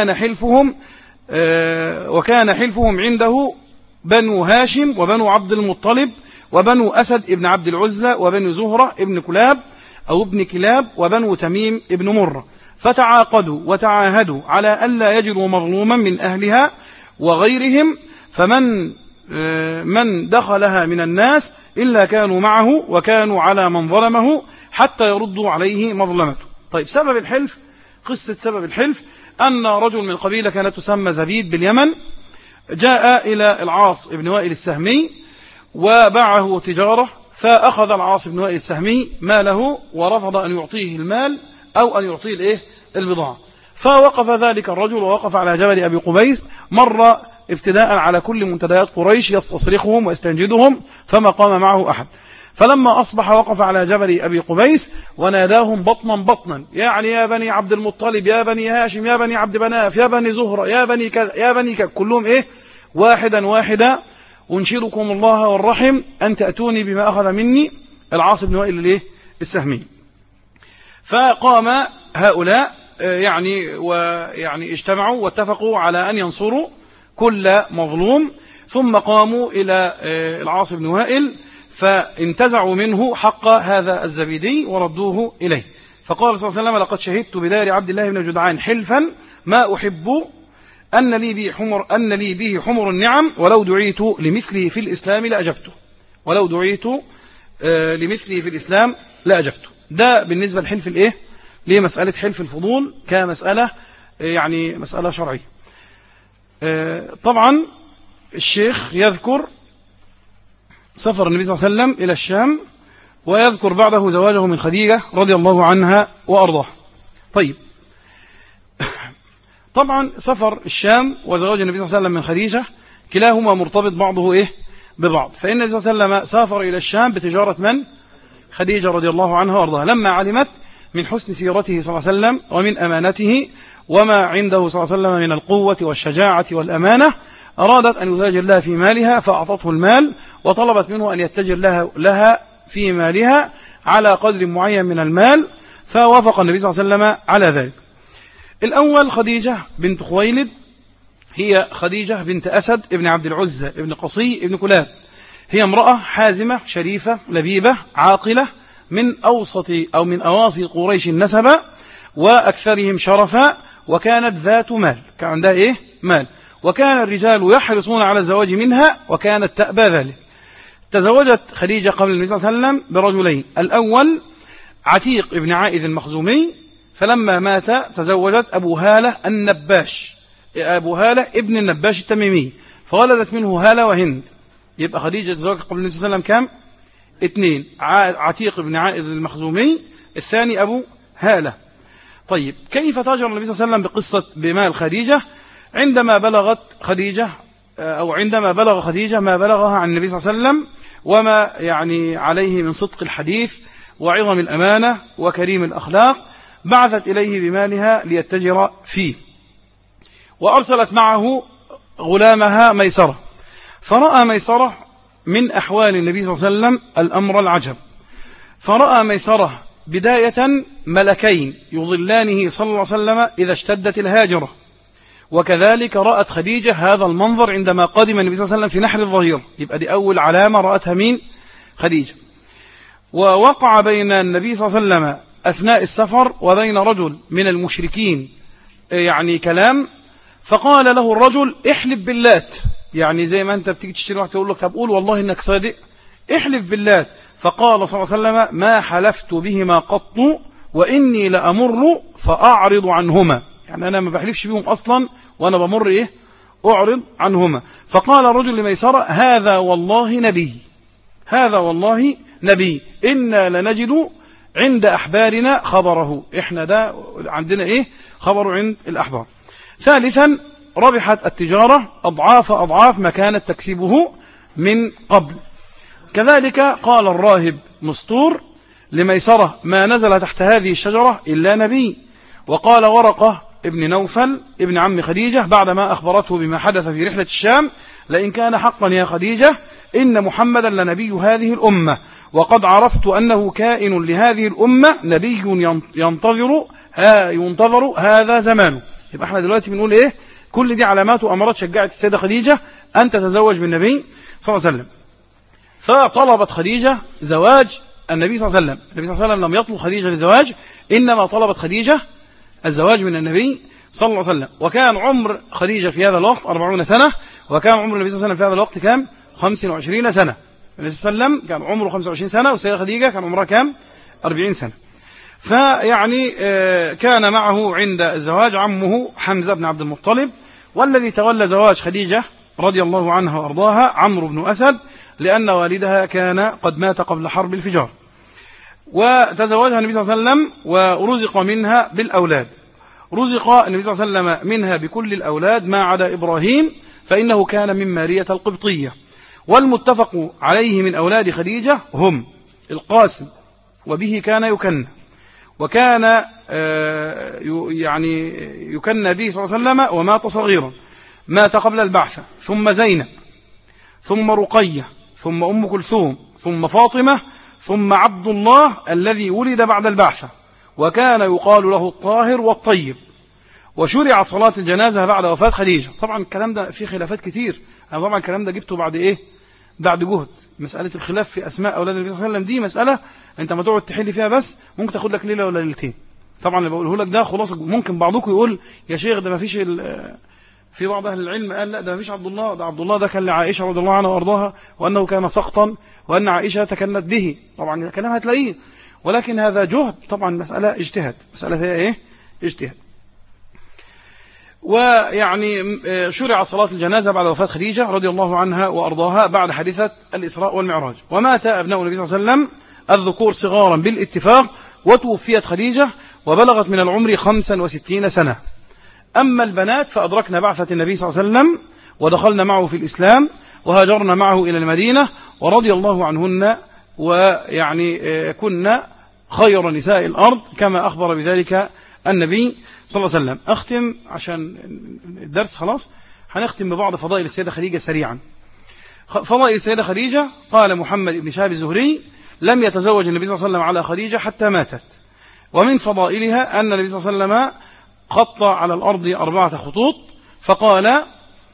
وكان حلفهم عنده بنو هاشم وبنو عبد المطلب وبنو أسد ابن عبد العزة وبنو زهرة ابن كلاب أو ابن كلاب وبنو تميم ابن مرة، فتعاقدوا وتعاهدوا على ألا يجدوا مظلوما من أهلها وغيرهم، من دخلها من الناس إلا كانوا معه وكانوا على من ظلمه حتى يردوا عليه مظلمته. طيب سبب الحلف، قصة سبب الحلف أن رجل من القبيلة كانت تسمى زبيد باليمن جاء إلى العاص بن وائل السهمي وباعه تجارة، فأخذ العاص بن وائل السهمي ماله ورفض أن يعطيه المال أو أن يعطيه البضاعة. فوقف ذلك الرجل ووقف على جبل أبي قبيس، مر ابتداء على كل منتديات قريش يستصرخهم ويستنجدهم فما قام معه أحد. فلما أصبح وقف على جبل أبي قبيس وناداهم بطنا بطنا، يعني يا بني عبد المطلب، يا بني هاشم، يا بني عبد مناف، يا بني زهرة، يا بني كذا، يا بني كذا، كلهم واحدا واحدا، أنشدكم الله والرحم أن تأتوني بما أخذ مني العاص بن وائل السهمي. فقام هؤلاء يعني اجتمعوا واتفقوا على أن ينصروا كل مظلوم، ثم قاموا إلى العاص بن وائل فانتزعوا منه حق هذا الزبيدي وردوه إليه. فقال صلى الله عليه وسلم: لقد شهدت بدار عبد الله بن جدعان حلفا ما أحب أن لي به حمر النعم، ولو دعيت لمثله في الإسلام لأجبته. ولو دعيت لمثله في الإسلام لأجبته. ده بالنسبة لحلف لمسألة حلف الفضول كمسألة يعني مسألة شرعية. طبعا الشيخ يذكر سفر النبي صلى الله عليه وسلم إلى الشام، ويذكر بعده زواجه من خديجة رضي الله عنها وأرضاه. طيب، طبعا سفر الشام وزواج النبي صلى الله عليه وسلم من خديجة كلاهما مرتبط بعضه ببعض. فإن النبي صلى الله عليه وسلم سافر إلى الشام بتجارة من؟ خديجة رضي الله عنها وأرضاها، لما علمت من حسن سيرته صلى الله عليه وسلم ومن أمانته وما عنده صلى الله عليه وسلم من القوة والشجاعة والأمانة، أرادت أن يتاجر لها في مالها فأعطته المال، وطلبت منه أن يتجر لها في مالها على قدر معين من المال، فوافق النبي صلى الله عليه وسلم على ذلك. الأول خديجة بنت خويلد، هي خديجة بنت أسد ابن عبد العزة ابن قصي ابن كلاب. هي امرأة حازمة شريفة لبيبة عاقلة، من أوسط أو من أواصي قريش نسبا وأكثرهم شرفا، وكانت ذات مال، كان عندها مال، وكان الرجال يحرصون على الزواج منها وكانت تأبى ذلك. تزوجت خديجة قبل النبي صلى الله عليه وسلم برجلين: الأول عتيق ابن عائذ المخزومي، فلما مات تزوجت أبو هالة النباش، أبو هالة ابن النباش التميمي، فولدت منه هالة وهند. يبقى خديجة تزوجت قبل النبي صلى الله عليه وسلم كم؟ 2، عتيق ابن عائذ المخزومي، الثاني أبو هالة. طيب، كيف تجرى النبي صلى الله عليه وسلم بقصة بمال خديجة؟ عندما بلغ خديجة ما بلغها عن النبي صلى الله عليه وسلم وما يعني عليه من صدق الحديث وعظم الأمانة وكريم الأخلاق، بعثت إليه بمالها ليتجر فيه، وأرسلت معه غلامها ميسرة. فرأى ميسرة من أحوال النبي صلى الله عليه وسلم الأمر العجب، فرأى ميسرة بداية ملكين يظلانه صلى الله عليه وسلم إذا اشتدت الهاجرة، وكذلك رأت خديجة هذا المنظر عندما قدم النبي صلى الله عليه وسلم في نحر الظهيرة. يبقى دي أول علامة رأتها مين؟ خديجة. ووقع بين النبي صلى الله عليه وسلم أثناء السفر وبين رجل من المشركين يعني كلام، فقال له الرجل: احلف باللات، يعني زي ما أنت بتيجي تشتري واحد تقول لك طب قول والله إنك صادق، احلف باللات. فقال صلى الله عليه وسلم: ما حلفت بهما قط وإني لأمر فأعرض عنهما، يعني أنا ما بحلفش بهم أصلا وأنا بمر أعرض عنهما. فقال الرجل لميسرة: هذا والله نبي، هذا والله نبي، إنا لنجد عند أحبارنا خبره، إحنا ده عندنا خبر عند الأحبار. ثالثا، ربحت التجارة أضعاف ما كانت تكسبه من قبل. كذلك قال الراهب مسطور لميسرة: ما نزل تحت هذه الشجرة إلا نبي. وقال ورقة ابن نوفل ابن عم خديجة بعدما أخبرته بما حدث في رحلة الشام: لئن كان حقا يا خديجة إن محمدا لنبي هذه الأمة، وقد عرفت أنه كائن لهذه الأمة نبي ينتظر هذا زمانه. يبقى احنا دلوقتي بنقول كل دي علامات وأمارات شجعت السيدة خديجة أن تتزوج بالنبي صلى الله عليه وسلم. فطلبت خديجة زواج النبي صلى الله عليه وسلم. النبي صلى الله عليه وسلم لم يطلب خديجة لزواج، إنما طلبت خديجة الزواج من النبي صلى الله عليه وسلم. وكان عمر خديجة في هذا الوقت 40 سنة، وكان عمر النبي صلى الله عليه وسلم في هذا الوقت كام؟ 25 سنة. النبي صلى الله عليه وسلم كان عمره 25 سنة، والسيدة خديجة كان عمرها كام؟ 40 سنة. فيعني كان معه عند الزواج عمه حمزة بن عبد المطلب، والذي تولى زواج خديجة رضي الله عنها وأرضاها عمرو بن أسد، لأن والدها كان قد مات قبل حرب الفجار، وتزوجها النبي صلى الله عليه وسلم ورزق منها بالأولاد. رزق النبي صلى الله عليه وسلم منها بكل الأولاد ما عدا إبراهيم، فإنه كان من مارية القبطية. والمتفق عليه من أولاد خديجة هم القاسم، وبه كان يكنى، وكان يعني يكنى به صلى الله عليه وسلم ومات صغيرا، مات قبل البعثة، ثم زينب، ثم رقية، ثم أم كلثوم، ثم فاطمة، ثم عبد الله الذي ولد بعد البعثة، وكان يقال له الطاهر والطيب. وشرعت صلاة الجنازة بعد وفاة خديجة. طبعا الكلام ده فيه خلافات كتير، أنا طبعا الكلام ده جبته بعد إيه؟ بعد جهد. مسألة الخلاف في أسماء أولاد النبي صلى الله عليه وسلم دي مسألة أنت ما تقعد تحل فيها بس ممكن تاخد لك ليلة ولا ليلتين. طبعا اللي بقوله لك ده خلاص، ممكن بعضكم يقول يا شيخ ده ما فيش، في بعض أهل العلم قال لا ده ما فيش عبد الله، ده عبد الله ده كان لعائشة رضي الله عنها وأرضاها، وأنه كان سقطا، وأن عائشة تكنت به. طبعا الكلام هتلاقيه، ولكن هذا جهد. طبعا مسألة اجتهاد، مسألة فيها إيه؟ اجتهاد. ويعني شرع صلاة الجنازة بعد وفاة خديجة رضي الله عنها وأرضاها بعد حادثة الإسراء والمعراج. ومات أبناء النبي صلى الله عليه وسلم الذكور صغارا بالاتفاق، وتوفيت خديجة وبلغت من العمر 65 سنة. أما البنات فأدركنا بعثة النبي صلى الله عليه وسلم ودخلنا معه في الإسلام، وهاجرنا معه إلى المدينة، ورضي الله عنهن، ويعني كنا خير نساء الأرض كما أخبر بذلك النبي صلى الله عليه وسلم. أختم عشان الدرس خلاص، هنختم ببعض فضائل السيدة خديجة سريعا. فضائل السيدة خديجة: قال محمد بن شهاب الزهري: لم يتزوج النبي صلى الله عليه وسلم على خديجة حتى ماتت. ومن فضائلها أن النبي صلى الله عليه وسلم خط على الأرض 4 خطوط، فقال: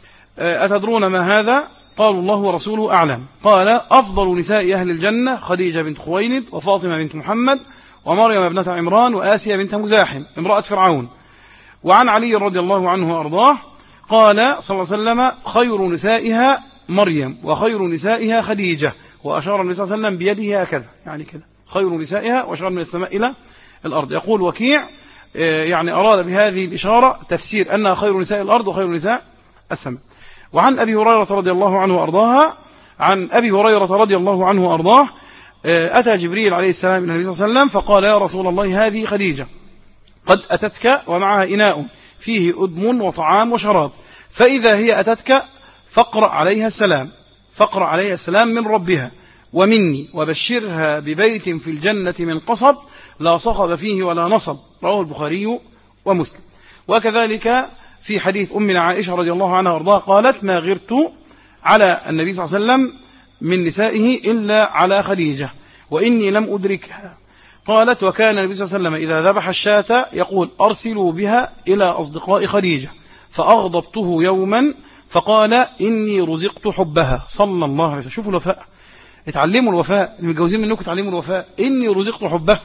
أتدرون ما هذا؟ قالوا: الله ورسوله أعلم. قال: أفضل نساء أهل الجنة خديجة بنت خويلد، وفاطمة بنت محمد، ومريم ابنة عمران، وآسيا بنت مزاحم امرأة فرعون. وعن علي رضي الله عنه وأرضاه قال صلى الله عليه وسلم: خير نسائها مريم، وخير نسائها خديجة. وأشار النبي صلى الله عليه وسلم بيده هكذا، يعني كده، خير نسائها، وأشار من السماء إلى الأرض. يقول وكيع يعني أراد بهذه الإشارة تفسير أنها خير نساء الأرض وخير نساء السماء. وعن أبي هريرة رضي الله عنه وأرضاها، عن أبي هريرة رضي الله عنه وأرضاه أتى جبريل عليه السلام إلى النبي صلى الله عليه وسلم فقال: يا رسول الله، هذه خديجة قد أتتك ومعها إناء فيه أدم وطعام وشراب، فإذا هي أتتك فاقرأ عليها السلام، فاقرأ عليها السلام من ربها ومني، وبشرها ببيت في الجنة من قصب لا صخب فيه ولا نصب. رواه البخاري ومسلم. وكذلك في حديث أمنا عائشة رضي الله عنها وارضاها قالت: ما غرت على النبي صلى الله عليه وسلم من نسائه إلا على خديجة، وإني لم أدركها. قالت: وكان النبي صلى الله عليه وسلم إذا ذبح الشاة يقول: أرسلوا بها إلى أصدقاء خديجة. فأغضبته يوما فقال: إني رزقت حبها، صلى الله عليه وسلم. شوفوا الوفاء، اتعلموا الوفاء، المتجوزين منكم اتعلموا الوفاء. إني رزقت حبها،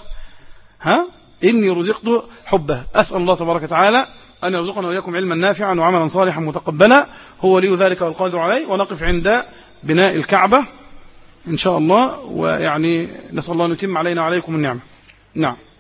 إني رزقت حبها. أسأل الله تبارك وتعالى أن يرزقنا وإياكم علما نافعا وعملا صالحا متقبلا، هو ولي ذلك والقادر عليه. ونقف عند بناء الكعبة إن شاء الله، ويعني نسأل الله أن يتم علينا وعليكم النعمة. نعم.